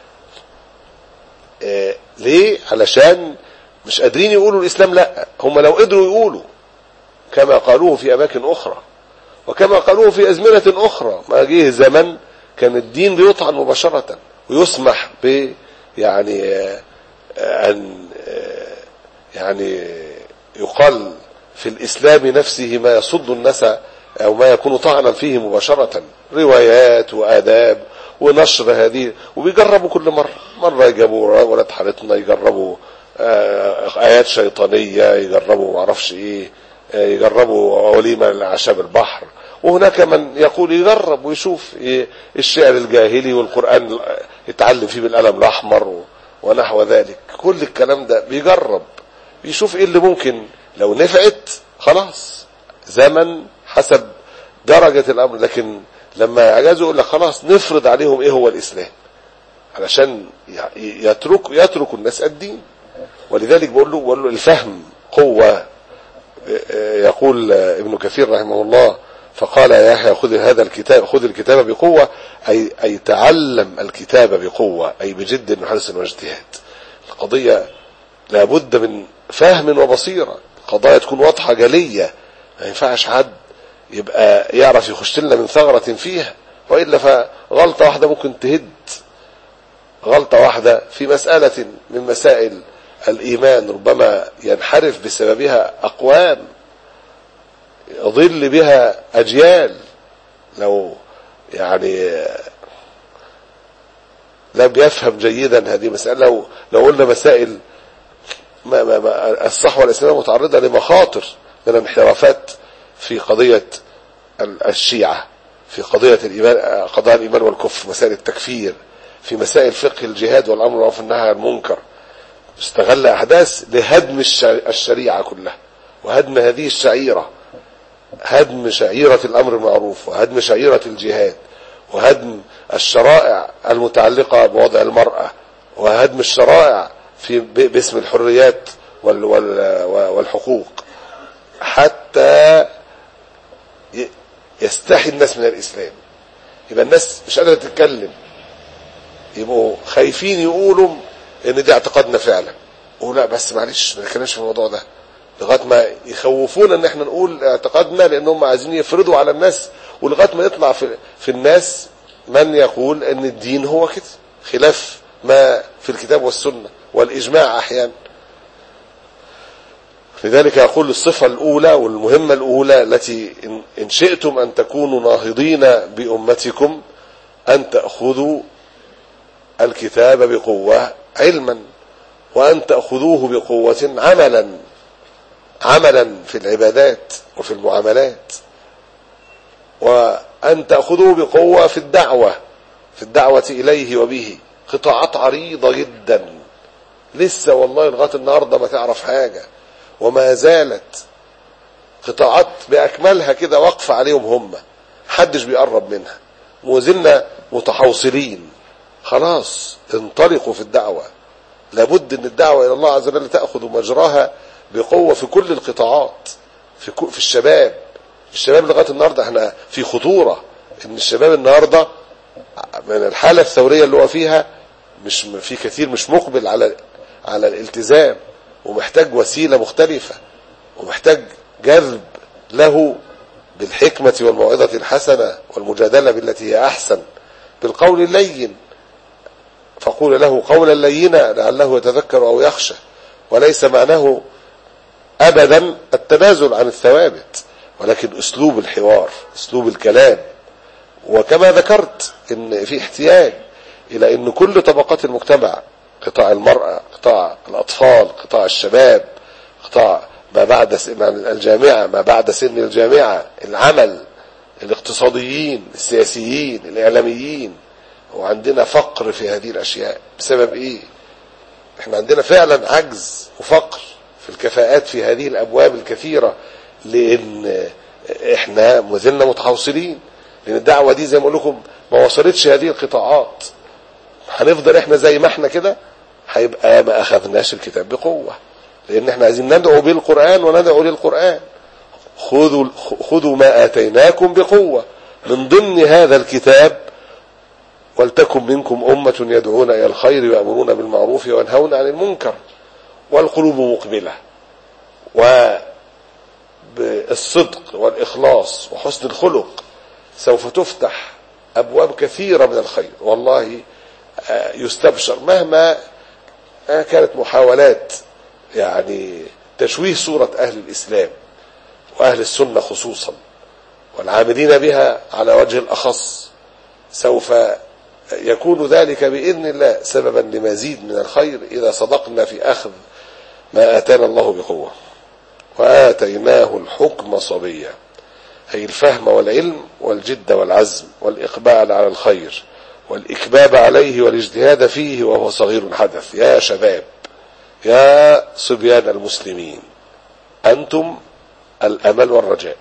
إيه ليه؟ علشان مش قادرين يقولوا الإسلام لا. هم لو قدروا يقولوا كما قالوه في أماكن أخرى وكما قالوه في أزمنة أخرى، ما جه زمن كان الدين بيطعن مباشرة ويسمح ب يعني أن يعني يقال في الإسلام نفسه ما يصد الناس أو ما يكون طعنا فيه مباشرة، روايات وآداب ونشر هذه. وبيجربوا كل مرة، مرة يجربوا ولد حالتنا، يجربوا آيات شيطانية، يجربوا معرفش إيه، يجربوا وليمة لأعشاب البحر. وهناك من يقول يجرب ويشوف الشعر الجاهلي والقرآن يتعلم فيه بالقلم الأحمر ونحو ذلك. كل الكلام ده بيجرب، بيشوف ايه اللي ممكن، لو نفعت خلاص زمن حسب درجة الأمر. لكن لما يعجزوا يقول لك خلاص نفرض عليهم ايه هو الإسلام علشان يترك يترك الناس الدين. ولذلك بقول له, بقول له الفهم قوة. يقول ابن كثير رحمه الله: فقال يا يحيى خذ هذا الكتاب، خذ الكتاب بقوة، أي, أي تعلم الكتاب بقوة، أي بجد وحرص واجتهاد. القضية لابد من فهم وبصيرة، قضايا تكون واضحة جلية، ما ينفعش حد يبقى يعرف يخش لنا من ثغرة فيها، وإلا فغلطة واحدة ممكن تهد. غلطة واحدة في مسألة من مسائل الإيمان ربما ينحرف بسببها أقوام، يضل بها أجيال. لو يعني لم يفهم جيدا هذه المسألة. لو, لو قلنا مسائل ما ما ما الصحوة الإسلامية متعرضة لمخاطر من الانحرافات في قضية الشيعة، في قضية الإيمان، قضايا الإيمان والكفر، مسائل التكفير، في مسائل فقه الجهاد والأمر بالمعروف والنهي عن المنكر. استغل أحداث لهدم الشريعة كلها وهدم هذه الشعيرة، هدم شعيرة الأمر بالمعروف وهدم شعيرة الجهاد وهدم الشرائع المتعلقة بوضع المرأة وهدم الشرائع في باسم الحريات والحقوق، حتى يستحي الناس من الإسلام. يبقى الناس مش قادرة تتكلم، يبقوا خايفين يقولوا ان دي اعتقادنا فعلا، ولا بس معلش ما نتكلمش في الموضوع ده لغايه ما يخوفونا ان احنا نقول اعتقادنا، لانهم عايزين يفرضوا على الناس، ولغايه ما يطلع في, في الناس من يقول ان الدين هو كده خلاف ما في الكتاب والسنه والاجماع احيانا. لذلك يقول الصفه الاولى والمهمه الاولى التي ان شئتم ان تكونوا ناهضين بامتكم ان تاخذوا الكتاب بقوه علما، وأن تأخذوه بقوة عملا، عملا في العبادات وفي المعاملات، وأن تأخذوه بقوة في الدعوة، في الدعوة إليه وبه. قطاعات عريضة جدا لسه والله لغاية النهاردة ما تعرف حاجة، وما زالت قطاعات بأكملها كده واقفة عليهم هم، حدش بيقرب منها، وزلنا متحوصلين. خلاص انطلقوا في الدعوة، لابد ان الدعوة الى الله عز وجل تأخذ مجراها بقوة في كل القطاعات، في, في الشباب. الشباب لغاية النهاردة احنا في خطورة ان الشباب النهاردة من الحالة الثورية اللي هو فيها مش في كثير مش مقبل على على الالتزام، ومحتاج وسيلة مختلفة، ومحتاج جذب له بالحكمة والموعظة الحسنة والمجادلة بالتي هي احسن، بالقول اللين. فقول له قولا لينا لعله يتذكر او يخشى، وليس معناه ابدا التنازل عن الثوابت، ولكن اسلوب الحوار، اسلوب الكلام. وكما ذكرت ان في احتياج الى ان كل طبقات المجتمع، قطاع المرأة، قطاع الاطفال، قطاع الشباب، قطاع ما بعد الجامعة، ما بعد سن الجامعة، العمل، الاقتصاديين، السياسيين، الاعلاميين. وعندنا فقر في هذه الاشياء. بسبب ايه؟ احنا عندنا فعلا عجز وفقر في الكفاءات في هذه الابواب الكثيرة، لان احنا مازلنا متحوصلين، لان الدعوة دي زي ما اقول لكم ما وصلتش هذه القطاعات. هنفضل احنا زي ما احنا كده، هيبقى ما اخذناش الكتاب بقوة، لان احنا عايزين ندعو بالقرآن وندعو للقرآن. خذوا خذوا ما اتيناكم بقوة. من ضمن هذا الكتاب ولتكن منكم أمة يدعون إلى الخير ويأمرون بالمعروف وينهون عن المنكر والقلوب مقبلة. وبالصدق والإخلاص وحسن الخلق سوف تفتح أبواب كثيرة من الخير، والله يستبشر مهما كانت محاولات يعني تشويه صورة أهل الإسلام وأهل السنة خصوصا والعاملين بها على وجه الأخص. سوف يكون ذلك بإذن الله سببا لمزيد من الخير إذا صدقنا في أخذ ما آتانا الله بقوة. وآتيناه الحكم صبيا، أي الفهم والعلم والجد والعزم والإقبال على الخير والإكباب عليه والاجتهاد فيه وهو صغير حدث. يا شباب، يا صبيان المسلمين، أنتم الأمل والرجاء.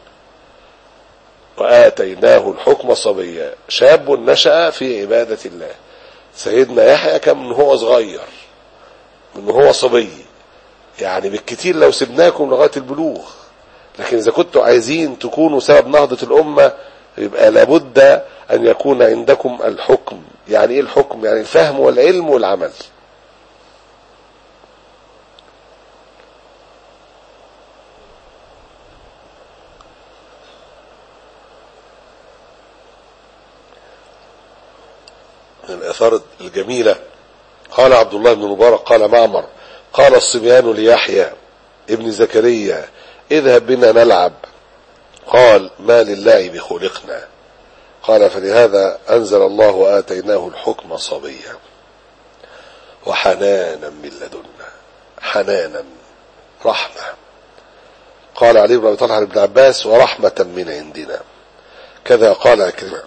وآتيناه الحكم صبيا، شاب نشأ في عبادة الله. سيدنا يحيى كان من هو صغير، من هو صبي، يعني بالكتير لو سبناكم لغاية البلوغ. لكن إذا كنتوا عايزين تكونوا سبب نهضة الأمة يبقى لابد أن يكون عندكم الحكم. يعني إيه الحكم؟ يعني الفهم والعلم والعمل. من الآثار الجميلة قال عبد الله بن مبارك قال معمر قال الصبيان ليحيى ابن زكريا اذهب بنا نلعب، قال ما للعب خلقنا، قال فلهذا أنزل الله وآتيناه الحكم صبيا. وحنانا من لدنا. حنانا، رحمة. قال علي بن أبي طلحة لابن عباس: ورحمة من عندنا. كذا قال عكرمة.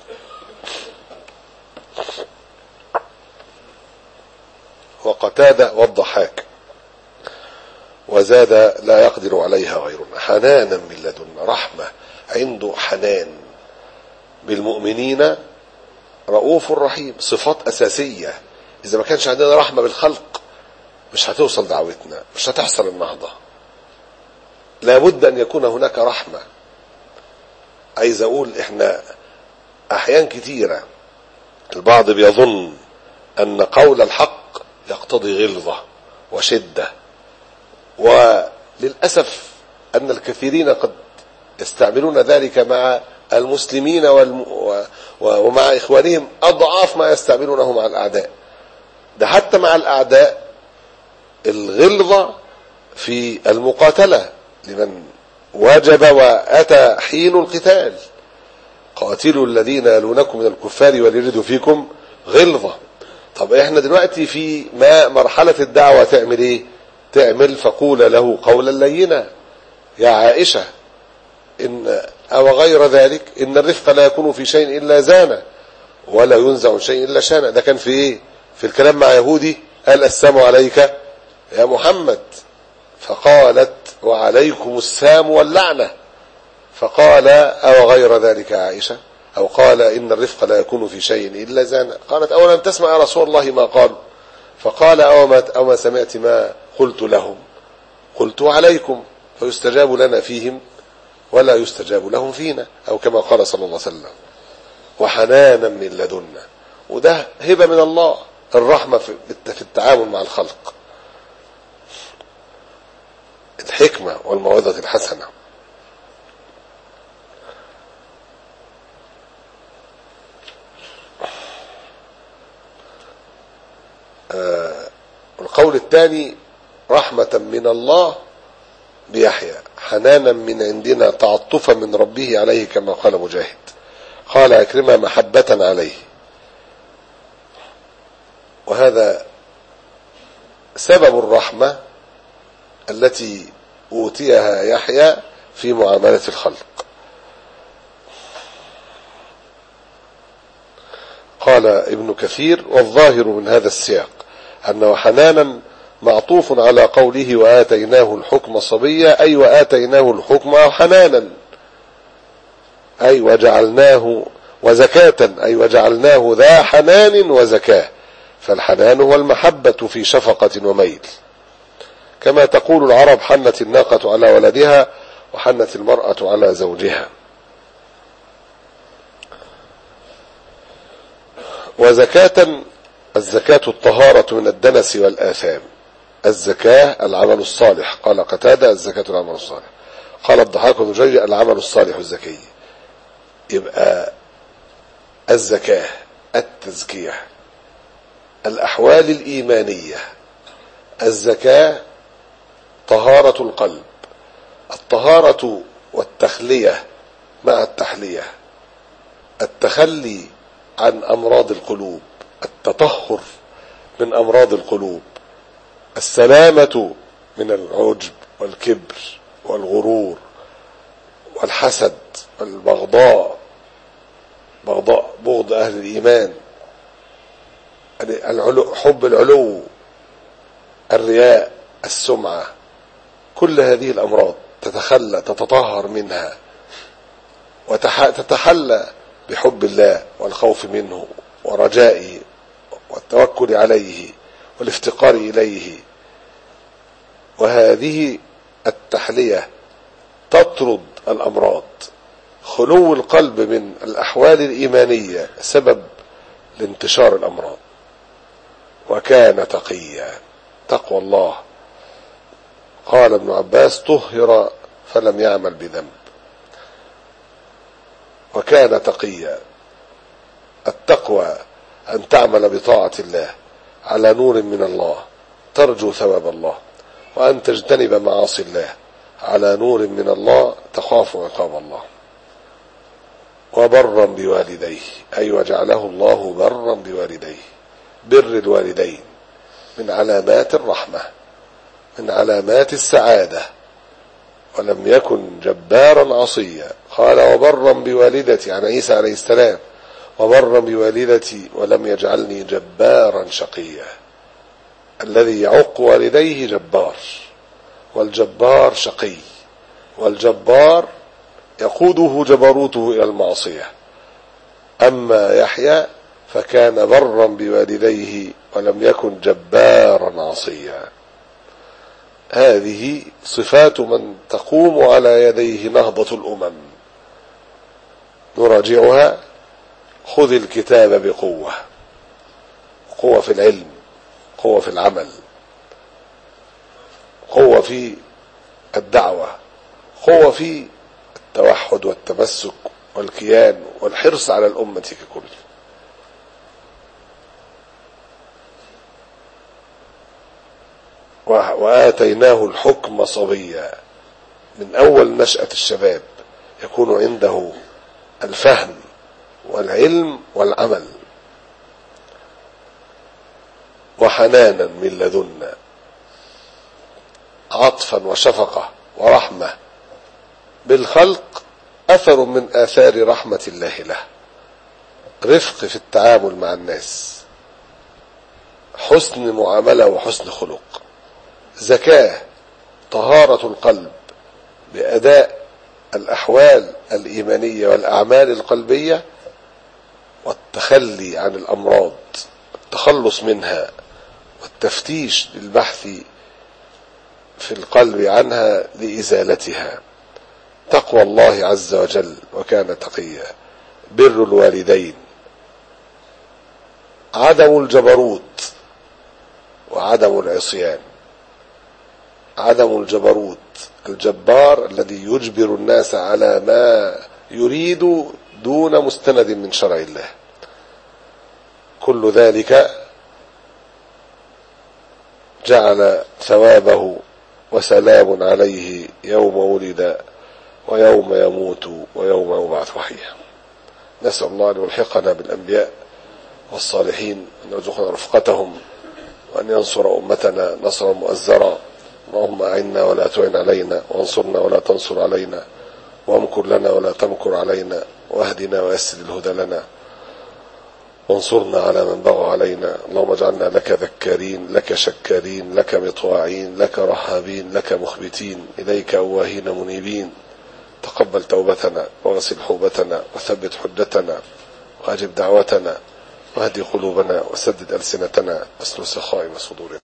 وقتادة والضحاك. وزاد: لا يقدر عليها غيرنا. حنانا من لدنا، رحمة، عنده حنان بالمؤمنين، رؤوف رحيم. صفات أساسية. إذا ما كانش عندنا رحمة بالخلق مش هتوصل دعوتنا، مش هتحصل النهضة. لابد أن يكون هناك رحمة. عايز أقول إحنا أحيان كثيرة البعض بيظن أن قول الحق يقتضي غلظة وشدة، وللأسف أن الكثيرين قد يستعملون ذلك مع المسلمين والم... ومع إخوانهم أضعاف ما يستعملونه مع الأعداء. ده حتى مع الأعداء الغلظة في المقاتلة لمن وجب وأتى حين القتال. قاتلوا الذين يلونكم من الكفار وليجدوا فيكم غلظة. طب احنا دلوقتي في ما مرحلة الدعوة تعمل ايه؟ تعمل فقول له قولا لينا يا عائشة إن أو غير ذلك، إن الرفق لا يكون في شيء إلا زانه ولا ينزع شيء إلا شانه. ده كان في ايه؟ في الكلام مع يهودي قال: السلام عليك يا محمد، فقالت: وعليكم السام واللعنة. فقال: أو غير ذلك يا عائشة، أو قال: إن الرفق لا يكون في شيء إلا زانه. قالت: أولم تسمع يا رسول الله ما قالوا؟ فقال: أو ما, أو ما سمعت ما قلت لهم؟ قلت عليكم، فيستجاب لنا فيهم ولا يستجاب لهم فينا، أو كما قال صلى الله عليه وسلم. وحنانا من لدنا، وده هبة من الله، الرحمة في التعامل مع الخلق، الحكمة والموعظة الحسنة. آه القول الثاني: رحمة من الله بيحيى، حنانا من عندنا، تعطفا من ربه عليه، كما قال مجاهد. قال عكرمة: محبة عليه. وهذا سبب الرحمة التي أوتيها يحيى في معاملة الخلق. قال ابن كثير: والظاهر من هذا السياق أنه حنانا معطوف على قوله: وآتيناه الحكم صبيا، أي وآتيناه الحكم حنانا، أي وجعلناه وزكاة، أي وجعلناه ذا حنان وزكاة. فالحنان هو المحبة في شفقة وميل، كما تقول العرب: حنت الناقة على ولدها، وحنت المرأة على زوجها. وزكاة، الزكاة الطهارة من الدنس والآثام. الزكاة العمل الصالح. قال قتادة: الزكاة العمل الصالح. قال الضحاك بن جرير: العمل الصالح الزكي. يبقى الزكاة، التزكية، الأحوال الإيمانية. الزكاة طهارة القلب، الطهارة والتخلية مع التحلية، التخلي عن أمراض القلوب، التطهر من أمراض القلوب، السلامة من العجب والكبر والغرور والحسد والبغضاء، بغضاء بغض أهل الإيمان، العلو، حب العلو، الرياء، السمعة. كل هذه الأمراض تتخلى تتطهر منها وتتحلى بحب الله والخوف منه ورجائه والتوكل عليه والافتقار إليه. وهذه التحلية تطرد الأمراض. خلو القلب من الأحوال الإيمانية سبب لانتشار الأمراض. وكان تقيا، تقوى الله. قال ابن عباس: طهر فلم يعمل بذنب. وكان تقيا. التقوى أن تعمل بطاعة الله على نور من الله ترجو ثواب الله، وأن تجتنب معاصي الله على نور من الله تخاف عقاب الله. وبرا بوالديه، أي وجعله الله برا بوالديه. بر الوالدين من علامات الرحمة، من علامات السعادة. ولم يكن جبارا عصيا. قال وبرا بوالدتي عن عيسى عليه السلام، وبرا بوالدتي ولم يجعلني جبارا شقيا. الذي يعق والديه جبار، والجبار شقي، والجبار يقوده جبروته إلى المعصية. أما يحيى فكان برا بوالديه ولم يكن جبارا عصيا. هذه صفات من تقوم على يديه نهضة الأمم. نراجعها. خذ الكتاب بقوة، قوة في العلم، قوة في العمل، قوة في الدعوة، قوة في التوحد والتمسك والكيان والحرص على الأمة ككل. وآتيناه الحكم صبيا. من أول نشأة الشباب يكون عنده الفهم والعلم والعمل. وحنانا من لدنا، عطفا وشفقة ورحمة بالخلق، أثر من آثار رحمة الله له. رفق في التعامل مع الناس، حسن معاملة وحسن خلق، زكاة، طهارة القلب بأداء الأحوال الإيمانية والأعمال القلبية، والتخلي عن الأمراض، التخلص منها، والتفتيش للبحث في القلب عنها لإزالتها. تقوى الله عز وجل وكان تقيا. بر الوالدين، عدم الجبروت وعدم العصيان. عدم الجبروت، الجبار الذي يجبر الناس على ما يريد دون مستند من شرع الله. كل ذلك جعل ثوابه وسلام عليه يوم ولد ويوم يموت ويوم يبعث حيا. نسأل الله أن يلحقنا بالأنبياء والصالحين، أن يرزقنا رفقتهم، وأن ينصر أمتنا نصرا مؤزرا. اللهم أعنا ولا تعن علينا، وانصرنا ولا تنصر علينا، وامكر لنا ولا تمكر علينا، واهدنا ويسر الهدى لنا، وانصرنا على من بغى علينا. اللهم اجعلنا لك ذكارين، لك شكارين، لك مطواعين، لك رهابين، لك مخبتين، إليك أواهين منيبين. تقبل توبتنا، وغسل حوبتنا، وثبت حجتنا، وأجب دعوتنا، واهدي قلوبنا، وسدد ألسنتنا، واسلل سخائم صدورنا.